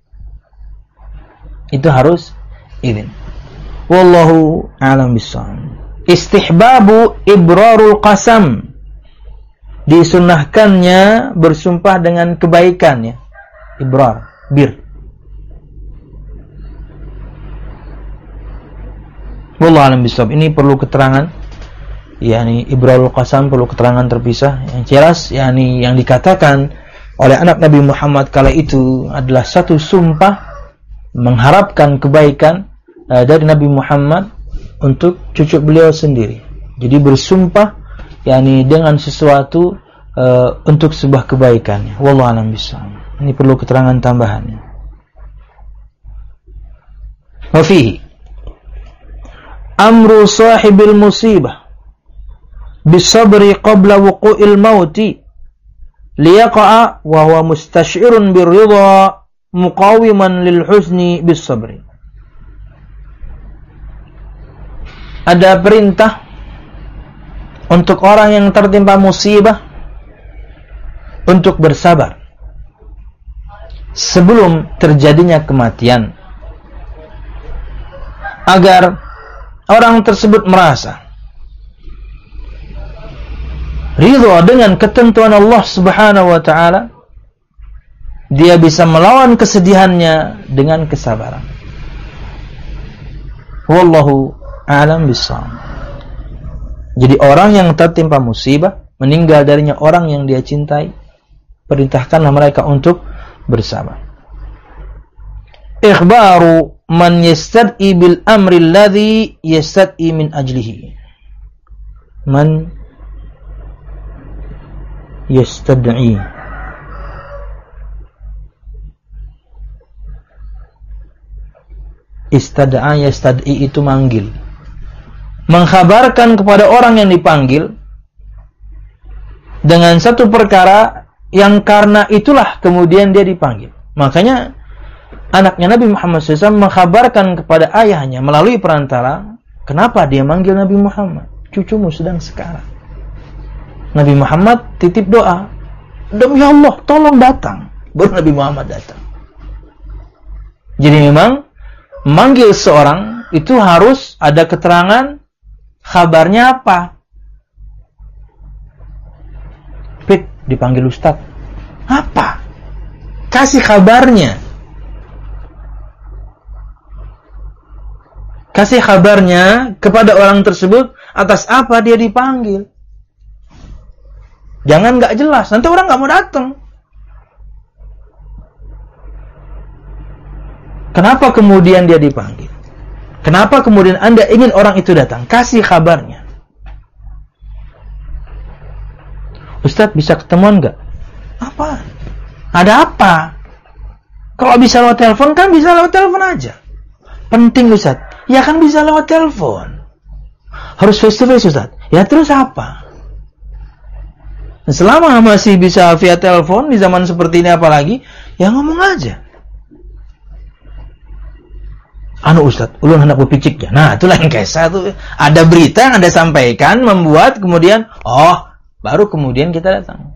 Itu harus izin. Wallahu a'lam bishawab. Istihbabu ibrarul qasam, disunnahkannya bersumpah dengan kebaikan, ya. Ibrar, bir. Wallahu a'lam bishawab. Ini perlu keterangan, ibrarul qasam perlu keterangan terpisah. Yang jelas, yang dikatakan oleh anak Nabi Muhammad kala itu adalah satu sumpah mengharapkan kebaikan dari Nabi Muhammad untuk cucu beliau sendiri. Jadi bersumpah yakni dengan sesuatu untuk sebuah kebaikan. Wallahu a'lam bishawab. Ini perlu keterangan tambahannya. Wa fihi amru sahibil musibah bisabri qabla wuqu'il mauti liyaqa'a wa huwa mustash'irun birridha muqawiman lil husni bisabri. Ada perintah untuk orang yang tertimpa musibah untuk bersabar sebelum terjadinya kematian, agar orang tersebut merasa ridha dengan ketentuan Allah Subhanahu wa taala, dia bisa melawan kesedihannya dengan kesabaran. Wallahu a'lam bishawab. Jadi orang yang tertimpa musibah, meninggal darinya orang yang dia cintai, perintahkanlah mereka untuk bersabar. Ikhbaru man yastad'i bil amri alladhi yastad'i min ajlihi. Man yastad'i. Istada'a yastad'i itu manggil. Mengkhabarkan kepada orang yang dipanggil dengan satu perkara yang karena itulah kemudian dia dipanggil. Makanya anaknya Nabi Muhammad SAW mengkhabarkan kepada ayahnya melalui perantara, kenapa dia manggil Nabi Muhammad? Cucumu sedang sekarat. Nabi Muhammad titip doa, demi Allah tolong datang. Baru Nabi Muhammad datang. Jadi memang manggil seorang itu harus ada keterangan kabarnya apa. Pit, dipanggil Ustaz. Apa? Kasih kabarnya. Kasih kabarnya kepada orang tersebut atas apa dia dipanggil. Jangan nggak jelas, nanti orang nggak mau datang. Kenapa kemudian dia dipanggil? Kenapa kemudian Anda ingin orang itu datang? Kasih kabarnya. Ustaz, bisa ketemuan nggak? Apa? Ada apa? Kalau bisa lewat telepon kan bisa lewat telepon aja. Penting Ustaz. Ya kan bisa lewat telepon. Harus face to face Ustaz. Ya terus apa? Selama masih bisa via telepon di zaman seperti ini apalagi, ya ngomong aja. Anu Ustaz, ulun hendak berpicik ya. Nah, itulah yang kisah tuh. Ada berita yang Anda sampaikan membuat kemudian baru kemudian kita datang.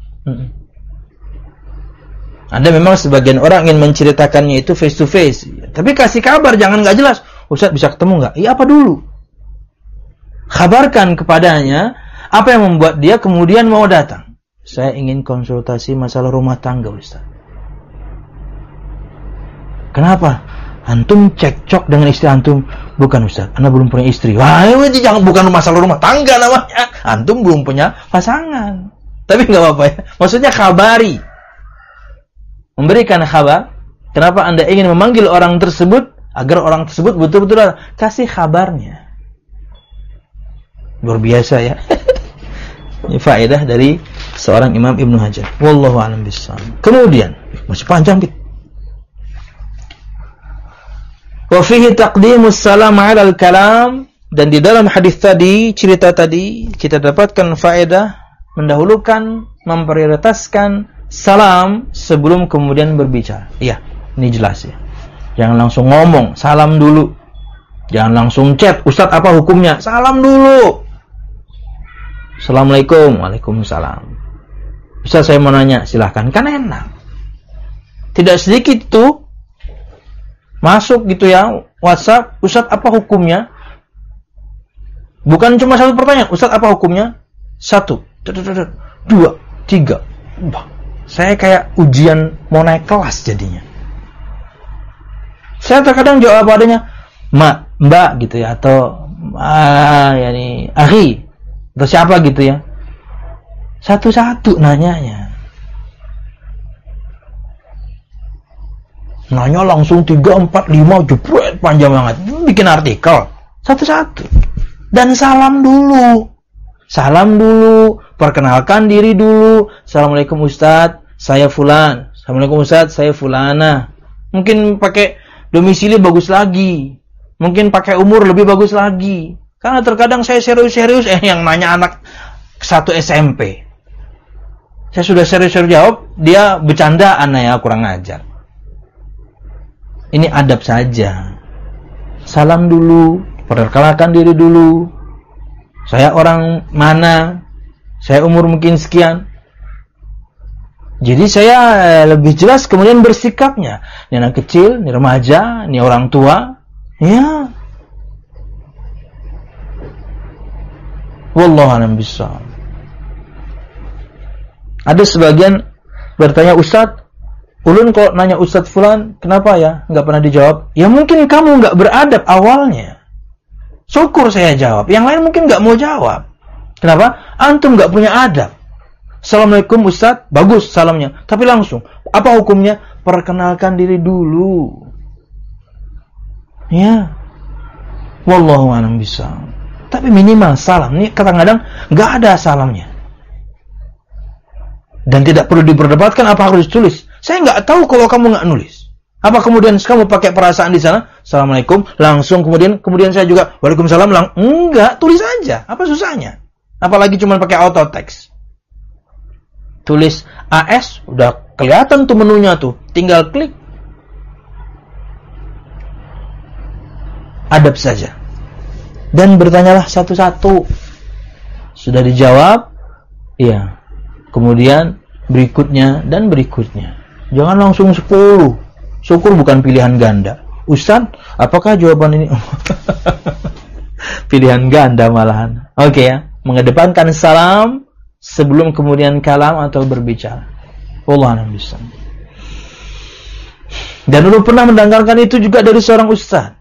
Ada memang sebagian orang ingin menceritakannya itu face to face. Tapi kasih kabar, jangan nggak jelas. Ustaz bisa ketemu nggak? Iya, apa dulu? Kabarkan kepadanya apa yang membuat dia kemudian mau datang. Saya ingin konsultasi masalah rumah tangga Ustaz. Kenapa? Antum cekcok dengan istri antum. Bukan Ustaz, Anda belum punya istri. Wah, itu jangan, bukan masalah rumah tangga namanya. Antum belum punya pasangan. Tapi nggak apa-apa ya. Maksudnya kabari. Memberikan kabar. Kenapa Anda ingin memanggil orang tersebut? Agar orang tersebut betul-betul kasih kabarnya. Luar biasa ya. Ini faedah dari seorang Imam Ibnu Hajar. Wallahu a'lam bishawab. Kemudian, masih panjang gitu. Wa fihi taqdimus salam 'ala al-kalam, dan di dalam hadis tadi, cerita tadi, kita dapatkan faedah mendahulukan, memprioritaskan salam sebelum kemudian berbicara. Iya, ini jelas ya. Jangan langsung ngomong, salam dulu. Jangan langsung chat, Ustaz apa hukumnya? Salam dulu. Assalamualaikum. Waalaikumsalam. Ustaz saya mau nanya, silahkan. Kan enak. Tidak sedikit tuh masuk gitu ya, WhatsApp, Ustaz apa hukumnya? Bukan cuma satu pertanyaan, Ustaz apa hukumnya? 1, 2, 3. Saya kayak ujian mau naik kelas jadinya. Saya terkadang jawab adanya, Mbak gitu ya, atau yani akhi, atau siapa gitu ya. Satu-satu nanyanya. Nanya langsung 3, 4, 5 jebret panjang banget. Bikin artikel satu-satu. Dan salam dulu. Salam dulu, perkenalkan diri dulu. Assalamualaikum Ustadz, saya fulan. Assalamualaikum Ustadz, saya fulana. Mungkin pakai domisili bagus lagi. Mungkin pakai umur lebih bagus lagi. Karena terkadang saya serius-serius yang nanya anak 1 SMP. Saya sudah serius-serius jawab, dia bercandaan ya, kurang ajar. Ini adab saja. Salam dulu, perkenalkan diri dulu. Saya orang mana? Saya umur mungkin sekian. Jadi saya lebih jelas kemudian bersikapnya. Ini anak kecil, ini remaja, ini orang tua. Ya. Wallahu a'lam bishawab. Ada sebagian bertanya, Ustadz, ulun kok nanya Ustadz fulan, kenapa ya nggak pernah dijawab? Ya mungkin kamu nggak beradab awalnya. Syukur saya jawab. Yang lain mungkin nggak mau jawab. Kenapa? Antum nggak punya adab. Assalamualaikum Ustadz, bagus salamnya. Tapi langsung, apa hukumnya? Perkenalkan diri dulu. Ya. Wallahu a'lam bishawab. Tapi minimal salam. Ini kadang-kadang nggak ada salamnya. Dan tidak perlu diperdebatkan apa harus ditulis. Saya nggak tahu kalau kamu nggak nulis. Apa kemudian kamu pakai perasaan di sana? Assalamualaikum, langsung kemudian saya juga Waalaikumsalam, enggak, tulis aja. Apa susahnya? Apalagi cuma pakai auto text. Tulis AS, udah kelihatan tuh menunya tuh. Tinggal klik. Adab saja. Dan bertanyalah satu-satu. Sudah dijawab? Iya. Kemudian berikutnya dan berikutnya. Jangan langsung 10. Syukur bukan pilihan ganda. Ustaz, apakah jawaban ini? Pilihan ganda malahan. Oke ya. Mengedepankan salam sebelum kemudian kalam atau berbicara. Wallahu a'lam bishawab. Dan dulu pernah mendengarkan itu juga dari seorang ustaz.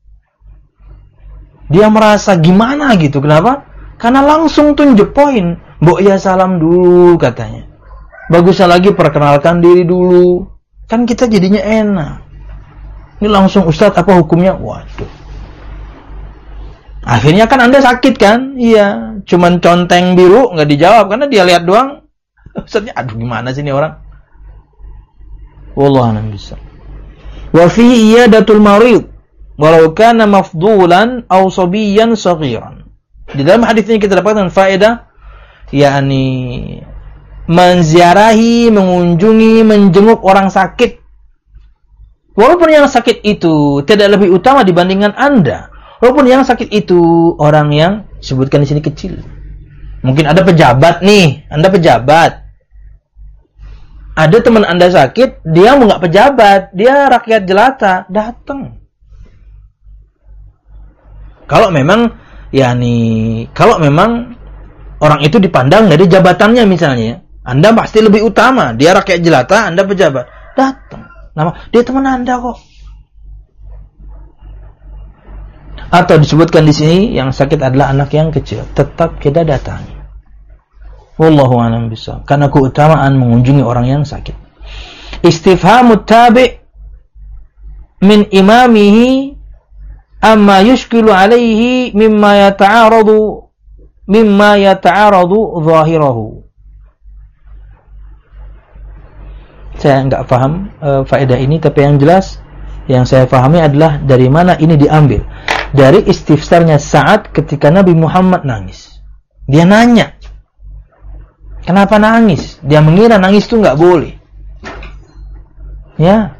Dia merasa gimana gitu. Kenapa? Karena langsung tunjuk poin. Mbok ya salam dulu katanya. Bagusnya lagi perkenalkan diri dulu. Kan kita jadinya enak. Ini langsung Ustadz apa hukumnya? Waduh. Akhirnya kan Anda sakit kan? Iya. Cuman conteng biru nggak dijawab karena dia lihat doang. Ustadznya aduh gimana sih ini orang? Wallahu a'lam bishawab. Wa fihi iyadatul marid walau kana mafdulan aw sabiyan saghiran. Di dalam hadis ini kita dapatkan faedah, yakni menziarahi, mengunjungi, menjenguk orang sakit. Walaupun yang sakit itu tidak lebih utama dibandingkan Anda. Walaupun yang sakit itu orang yang sebutkan di sini kecil. Mungkin ada pejabat nih, Anda pejabat. Ada teman Anda sakit, dia nggak pejabat, dia rakyat jelata, datang. Kalau memang kalau memang orang itu dipandang dari jabatannya misalnya, Anda pasti lebih utama. Dia rakyat jelata, Anda pejabat. Datang. Dia teman Anda kok. Atau disebutkan di sini yang sakit adalah anak yang kecil. Tetap kita datangi. Wallahu a'lam bishawab. Karena keutamaan mengunjungi orang yang sakit. Istifhamut tabi' min imamihi amma yushkilu alaihi mimma yata'aradu zahirahu. Saya enggak paham faedah ini, tapi yang jelas yang saya pahami adalah dari mana ini diambil. Dari istifsarnya Sa'ad ketika Nabi Muhammad nangis. Dia nanya, kenapa nangis? Dia mengira nangis itu enggak boleh. Ya.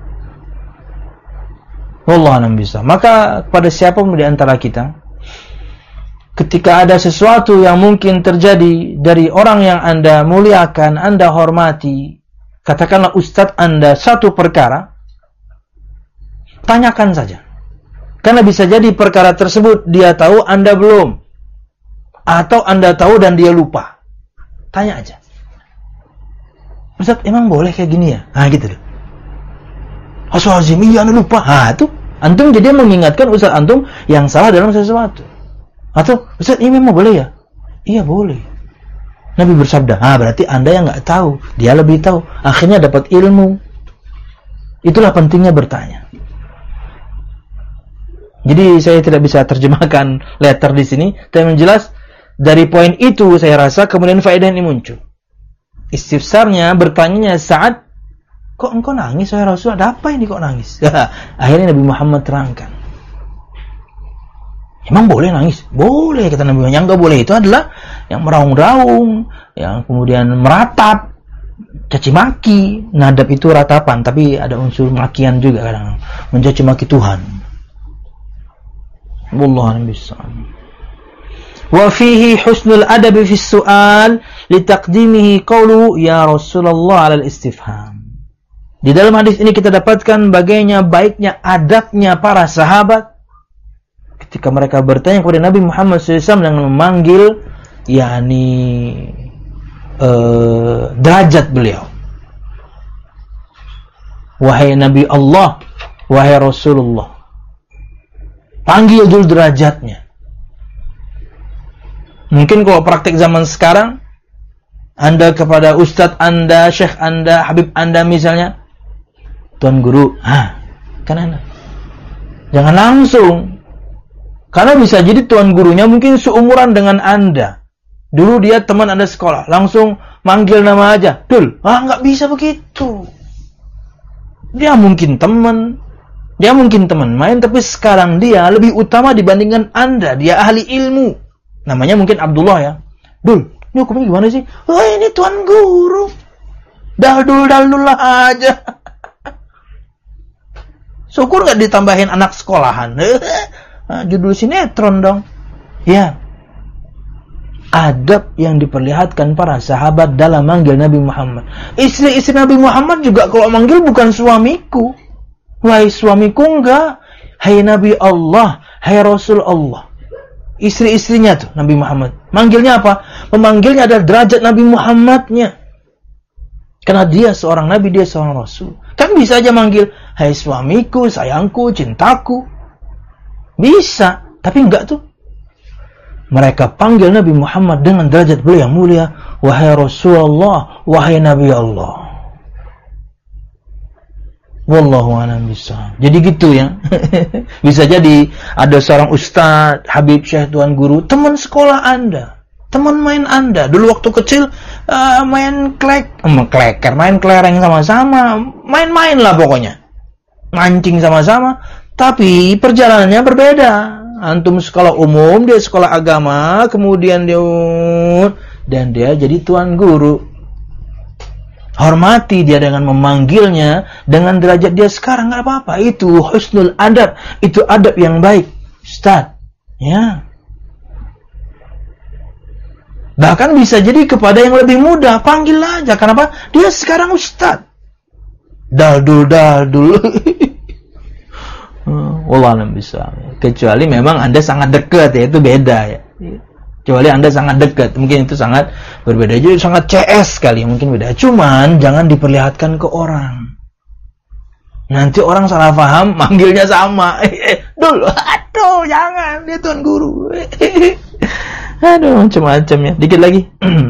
Wallahu a'lam bishawab. Maka kepada siapapun di antara kita, ketika ada sesuatu yang mungkin terjadi dari orang yang Anda muliakan, Anda hormati, katakanlah ustadz Anda satu perkara, tanyakan saja. Karena bisa jadi perkara tersebut dia tahu, Anda belum. Atau Anda tahu dan dia lupa. Tanya aja. Ustadz, emang boleh kayak gini ya? Gitu deh. Astagfirullahaladzim, iya Anda lupa. Itu antum jadi mengingatkan Ustaz antum yang salah dalam sesuatu. Atau Ustaz ini memang boleh ya? Iya boleh. Nabi bersabda, berarti Anda yang nggak tahu, dia lebih tahu. Akhirnya dapat ilmu. Itulah pentingnya bertanya. Jadi saya tidak bisa terjemahkan letter di sini, tapi yang jelas dari poin itu saya rasa kemudian faedah ini muncul. Istifsarnya, bertanyanya saat, kok engkau nangis wahai Rasul? Ada apa ini kok nangis? Akhirnya Nabi Muhammad terangkan. Emang boleh nangis? Boleh, kata Nabi Muhammad. Yang enggak boleh itu adalah yang meraung-raung, yang kemudian meratap, caci maki. Nadab itu ratapan, tapi ada unsur makian juga kadang, mencaci maki Tuhan. Wallahu a'lam. Wa fihi husnul adab fi su'al li taqdimihi qawlu ya Rasulullah 'ala al-istifham. Di dalam hadis ini kita dapatkan bagaimana baiknya adabnya para sahabat ketika mereka bertanya kepada Nabi Muhammad SAW dengan memanggil derajat beliau. Wahai Nabi Allah, wahai Rasulullah. Panggil dulu derajatnya. Mungkin kalau praktik zaman sekarang, Anda kepada Ustadz Anda, Syekh Anda, Habib Anda misalnya, Tuan Guru, kan Anda. Jangan langsung. Karena bisa jadi Tuan Gurunya mungkin seumuran dengan Anda. Dulu dia teman Anda sekolah, langsung manggil nama aja, Dul. Nggak bisa begitu. Dia mungkin teman main, tapi sekarang dia lebih utama dibandingkan Anda. Dia ahli ilmu. Namanya mungkin Abdullah ya. Dul, ini hukumnya gimana sih? Ini Tuan Guru. Daldul lah aja. Syukur nggak ditambahin anak sekolahan. Judul sinetron dong. Ya. Adab yang diperlihatkan para sahabat dalam manggil Nabi Muhammad. Istri-istri Nabi Muhammad juga kalau manggil bukan suamiku. Wahai suamiku, enggak. Hai Nabi Allah, hai Rasul Allah. Istri-istrinya tuh Nabi Muhammad. Manggilnya apa? Memanggilnya adalah derajat Nabi Muhammadnya. Karena dia seorang Nabi, dia seorang Rasul. Kan bisa aja manggil, hai suamiku, sayangku, cintaku. Bisa, tapi enggak tuh. Mereka panggil Nabi Muhammad dengan derajat beliau yang mulia. Wahai Rasulullah, wahai Nabi Allah. Wallahu a'lam bishawab. Jadi gitu ya. Bisa jadi ada seorang ustaz, habib, syekh, tuan guru, teman sekolah Anda, teman main Anda. Dulu waktu kecil main kleker, main kelereng sama-sama, main-main lah pokoknya. Mancing sama-sama, tapi perjalanannya berbeda. Antum sekolah umum, dia sekolah agama, kemudian dia jadi tuan guru. Hormati dia dengan memanggilnya dengan derajat dia sekarang, nggak apa-apa. Itu husnul adab, itu adab yang baik, Ustaz. Ya. Bahkan bisa jadi kepada yang lebih muda, panggil aja. Kenapa? Dia sekarang Ustaz. Daldul. Wallahu bisa. Kecuali memang Anda sangat dekat, ya itu beda ya. Kecuali Anda sangat dekat, mungkin itu sangat berbeda. Jadi sangat CS sekali, mungkin beda. Cuman jangan diperlihatkan ke orang. Nanti orang salah paham, manggilnya sama. Dul, aduh, jangan, dia tuan guru. Aduh, macam-macam ya. Dikit lagi.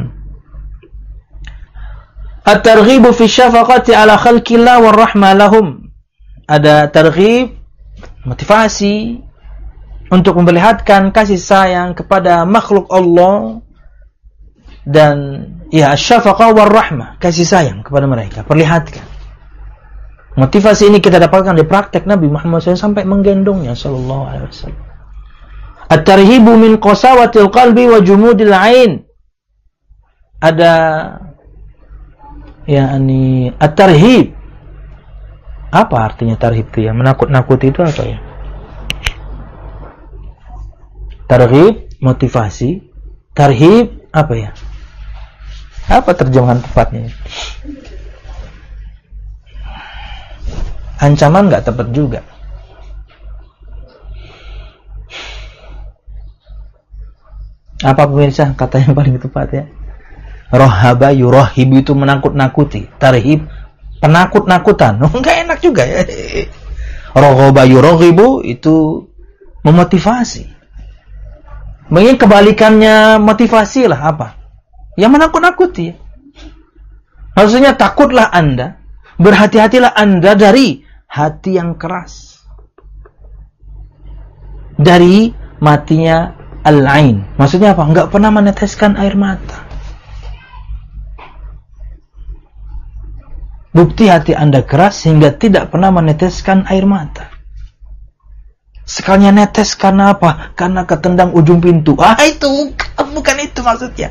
At-targhibu fi syafaqati ala khalqillah war rahmah lahum. Ada targhib, motivasi untuk memperlihatkan kasih sayang kepada makhluk Allah dan ya syafaqah war rahmah, kasih sayang kepada mereka, perlihatkan. Motivasi ini kita dapatkan di praktek Nabi Muhammad SAW sampai menggendongnya sallallahu alaihi wasallam. At-tarhibu min qasawatil qalbi wa jumudil ain. Ada at-tarhib. Apa artinya tarhib itu ya? Menakut-nakuti itu apa ya? Targhib, motivasi. Tarhib, apa ya? Apa terjemahan tepatnya? Ancaman nggak tepat juga. Apa pemirsa kata yang paling tepat ya? Rohaba yurohibu itu menakut-nakuti. Tarhib, penakut-nakutan. Nggak enak juga ya. Rohaba yurohibu itu memotivasi. Mungkin kebalikannya motivasi lah apa? Yang menakut-nakuti. Maksudnya takutlah Anda, berhati-hatilah Anda dari hati yang keras. Dari matinya al-ain. Maksudnya apa? Enggak pernah meneteskan air mata. Bukti hati Anda keras sehingga tidak pernah meneteskan air mata. Sekalinya netes karena apa? Karena ketendang ujung pintu. Itu bukan itu maksudnya.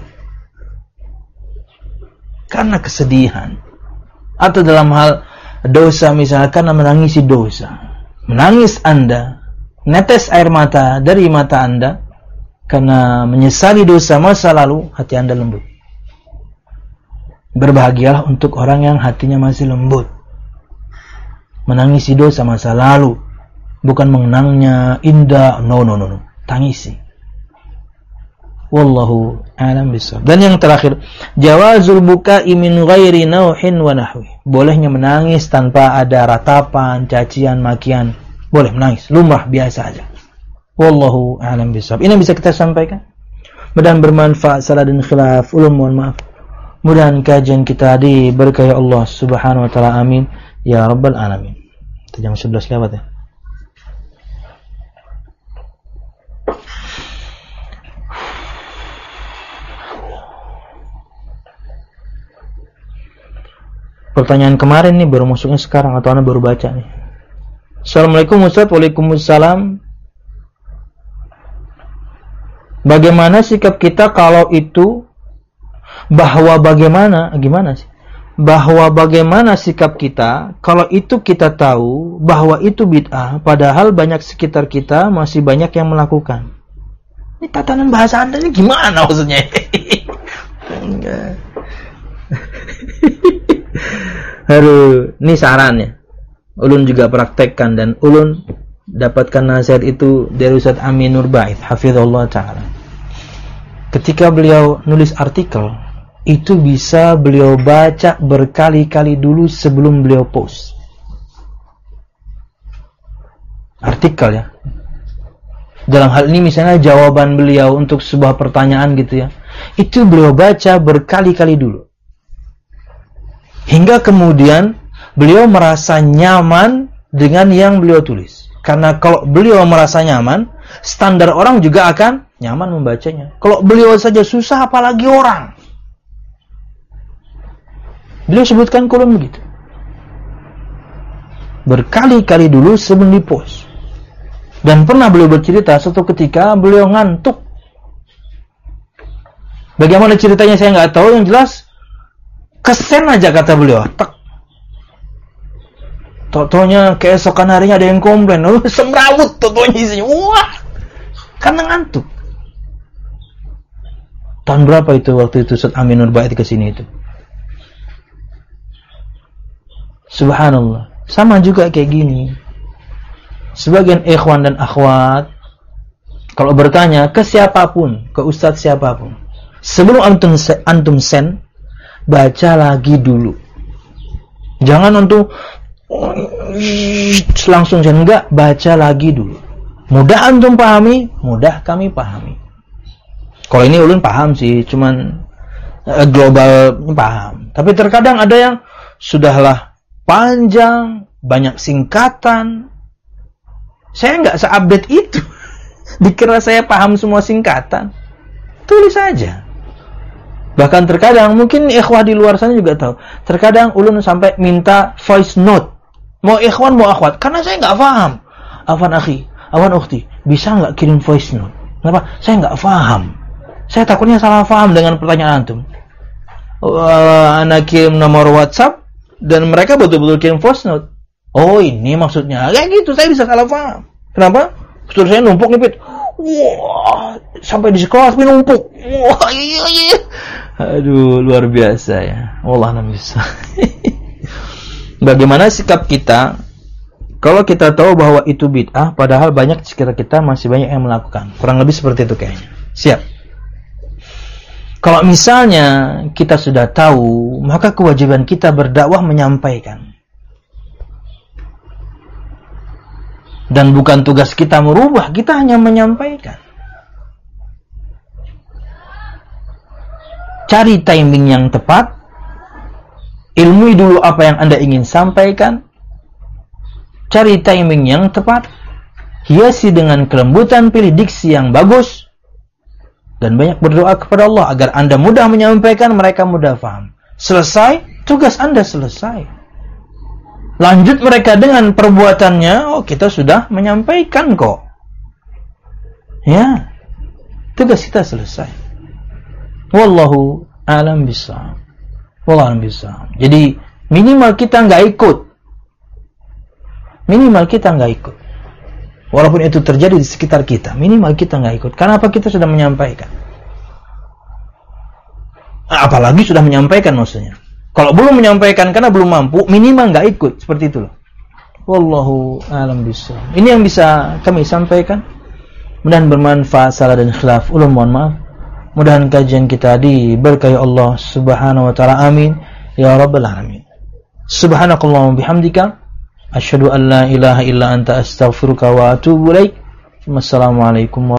Karena kesedihan. Atau dalam hal dosa misalnya, karena menangisi dosa. Menangis Anda, netes air mata dari mata Anda, karena menyesali dosa masa lalu, hati Anda lembut. Berbahagialah untuk orang yang hatinya masih lembut. Menangisi dosa masa lalu. Bukan mengenangnya indah, no. Tangisi. Wallahu a'lam bishawab. Dan yang terakhir, jawazul buka'i min ghairi nauhin wa nahwi. Bolehnya menangis tanpa ada ratapan, cacian, makian. Boleh menangis, lumrah biasa aja. Wallahu a'lam bishawab. Ini bisa kita sampaikan. Mudah-mudahan bermanfaat, salah dan khilaf, ulun mohon maaf. Mudah-mudahan kajian kita diberkahi Allah Subhanahu wa taala. Amin ya rabbal alamin. Jam 11 lewat ya. Pertanyaan kemarin nih baru masuknya sekarang atau Anda baru baca nih. Assalamualaikum Ustaz. Waalaikumsalam. Bagaimana sikap kita kalau itu bahwa bagaimana sikap kita kalau itu kita tahu bahwa itu bid'ah padahal banyak sekitar kita masih banyak yang melakukan. Ini tatanan bahasa Anda ini gimana maksudnya? Enggak. Ini sarannya. Ulun juga praktekkan dan ulun dapatkan nasihat itu dari Ustaz Amin Nur Ba'ith hafizallahu taala. Ketika beliau nulis artikel, itu bisa beliau baca berkali-kali dulu sebelum beliau post. Artikel ya. Dalam hal ini misalnya jawaban beliau untuk sebuah pertanyaan gitu ya. Itu beliau baca berkali-kali dulu. Hingga kemudian beliau merasa nyaman dengan yang beliau tulis. Karena kalau beliau merasa nyaman, standar orang juga akan nyaman membacanya. Kalau beliau saja susah, apalagi orang. Beliau sebutkan kolom begitu. Berkali-kali dulu sebelum dipost. Dan pernah beliau bercerita suatu ketika beliau ngantuk. Bagaimana ceritanya saya nggak tahu, yang jelas kesen aja kata beliau. Tok-toknya keesokan harinya ada yang komplain. Semrawut tok-toknya isinya. Wah, karena ngantuk. Tahun berapa itu waktu itu Ustaz Amin Nur Ba'ith kesini itu? Subhanallah. Sama juga kayak gini. Sebagian ikhwan dan akhwat kalau bertanya ke siapapun, ke ustadz siapapun, sebelum antum send, baca lagi dulu. Jangan untuk langsung send, enggak, baca lagi dulu. Mudah antum pahami, mudah kami pahami. Kalau ini ulun paham sih, cuman global paham. Tapi terkadang ada yang sudahlah panjang, banyak singkatan. Saya nggak se-update itu. Dikira saya paham semua singkatan. Tulis saja. Bahkan terkadang, mungkin ikhwah di luar sana juga tahu. Terkadang ulun sampai minta voice note. Mau ikhwan, mau akhwat. Karena saya nggak paham. Afwan akhi, afwan ukhti, bisa nggak kirim voice note? Kenapa? Saya nggak paham. Saya takutnya salah paham dengan pertanyaan antum. Anak kirim nomor WhatsApp, dan mereka betul-betul kirim voice note. Oh, ini maksudnya. Kayak gitu, saya bisa salah paham. Kenapa? Betul saya numpuk nipit. Wah, sampai di sekolah tapi numpuk. Wah, iya. Aduh, luar biasa ya. Wallah nam bisa. Bagaimana sikap kita kalau kita tahu bahwa itu bid'ah padahal banyak sekitar kita masih banyak yang melakukan? Kurang lebih seperti itu kayaknya. Siap. Kalau misalnya kita sudah tahu, maka kewajiban kita berdakwah menyampaikan. Dan bukan tugas kita merubah, kita hanya menyampaikan. Cari timing yang tepat, ilmui dulu apa yang Anda ingin sampaikan, cari timing yang tepat, hiasi dengan kelembutan, pilih diksi yang bagus, dan banyak berdoa kepada Allah agar Anda mudah menyampaikan, mereka mudah faham. Selesai, tugas Anda selesai. Lanjut mereka dengan perbuatannya, oh kita sudah menyampaikan kok. Ya, tugas kita selesai. Wallahu a'lam bishawab. Wallahu a'lam bishawab. Jadi minimal kita enggak ikut. Minimal kita enggak ikut. Walaupun itu terjadi di sekitar kita, minimal kita enggak ikut. Karena apa? Kita sudah menyampaikan. Apalagi sudah menyampaikan maksudnya. Kalau belum menyampaikan karena belum mampu, minimal enggak ikut. Seperti itu loh. Wallahu a'lam bishawab. Ini yang bisa kami sampaikan. Mudah-mudahan bermanfaat, salah dan khilaf. Ulun mohon maaf. Mudah-mudahan kajian kita diberkahi Allah Subhanahu wa taala. Amin ya rabbal alamin. Subhanakallahumma bihamdika asyhadu an la ilaha illa anta astaghfiruka wa atubu ilaik. Wassalamualaikum